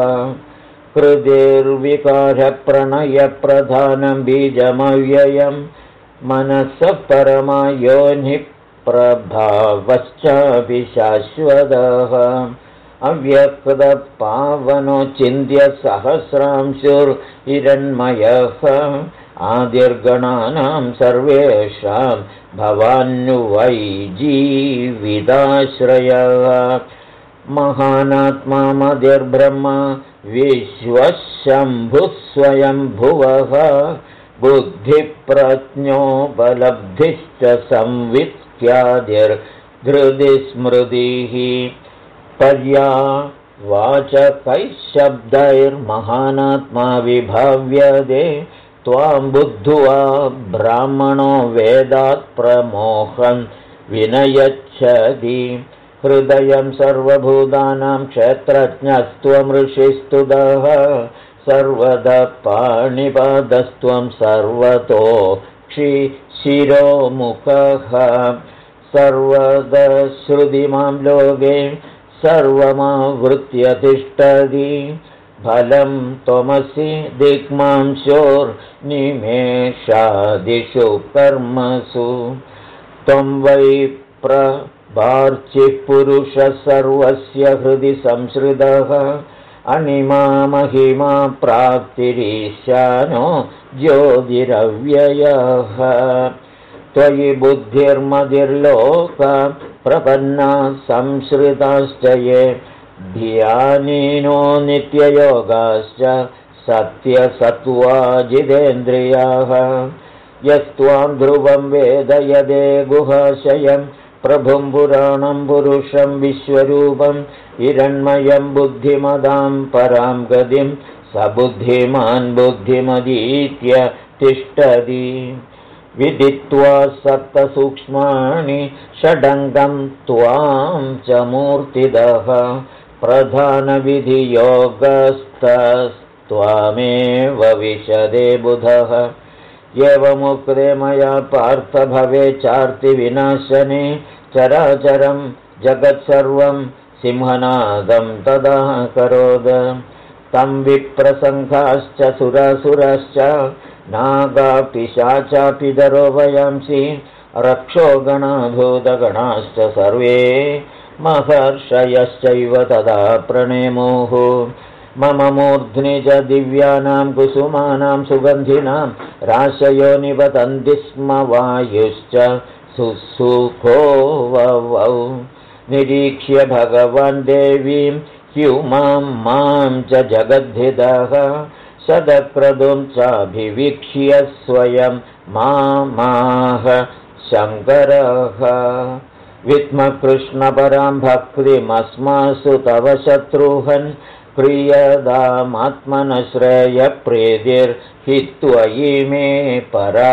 हृदिर्विकारप्रणयप्रधानं बीजमव्ययं मनसः परमायोनिः प्रभावश्चापि शाश्वतः अव्यक्तपावनोचिन्त्य सहस्रांशुर्हिरण्मयः आदिर्गणानां सर्वेषां भवान्नुवै जीविताश्रयः महानात्मा मदिर्ब्रह्मा विश्वशम्भुः स्वयंभुवः बुद्धिप्रज्ञोपलब्धिश्च संवित्त्यादिर्धृति स्मृतिः पर्यावाचकैः शब्दैर्महानात्मा विभाव्यते त्वां बुद्ध्वा ब्राह्मणो वेदात् प्रमोहं विनयच्छति हृदयं सर्वभूतानां क्षेत्रज्ञस्त्वमृषिस्तुतः सर्वदा पाणिपादस्त्वं सर्वतो शिरोमुखः सर्वदा श्रुतिमां लोके सर्वमावृत्य तिष्ठति फलं त्वमसि दिक्मांशोर्निमेषादिषु कर्मसु त्वं वै प्रभार्चिः पुरुषः सर्वस्य हृदि संसृतः अणिमा महिमा प्राप्तिरीशानो ज्योतिरव्ययः त्वयि बुद्धिर्मदिर्लोका प्रपन्ना संसृताश्च ये ध्यानिनो नित्ययोगाश्च सत्यसत्त्वा जितेन्द्रियाः यस्त्वां ध्रुवं वेदयदे गुहाशयं प्रभुं पुराणं पुरुषं विश्वरूपं हिरण्मयं बुद्धिमदां परां गतिं स बुद्धिमान् बुद्धिमदीत्य तिष्ठति विदित्वा सप्तसूक्ष्माणि षडङ्गं त्वां च मूर्तिदः प्रधानविधियोगस्तस्त्वामेव विशदे बुधः एवमुक्ते मया पार्थ भवे चार्तिविनाशने चराचरं जगत्सर्वं सिंहनादं तदा करोद तं विप्रसङ्घाश्च सुरासुराश्च नागापिशाचापितरो वयांसि रक्षोगणा भूतगणाश्च सर्वे महर्षयश्चैव तदा प्रणेमुः मम मूर्ध्नि च दिव्यानां कुसुमानां सुगन्धिनां राशयो निपतन्ति स्म वायुश्च सुसुखो ववौ निरीक्ष्य भगवान् देवीं ह्युमां मां च जगद्धितः सदक्रतुं चाभिवीक्ष्य स्वयं मामाह शङ्करः विद्मकृष्णपरां भक्तिमस्मासु तव शत्रुहन् प्रियदामात्मनश्रेयप्रीतिर्हि त्वयि मे परा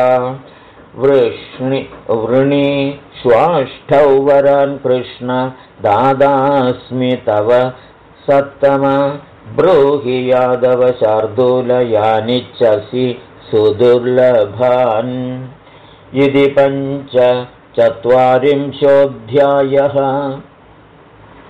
वृणी स्वाष्ठौ वरान् कृष्ण दादास्मि तव सत्तम ब्रूहि यादव शार्दूलयानिच्छसि सुदुर्लभान् इति 45 अध्यायः।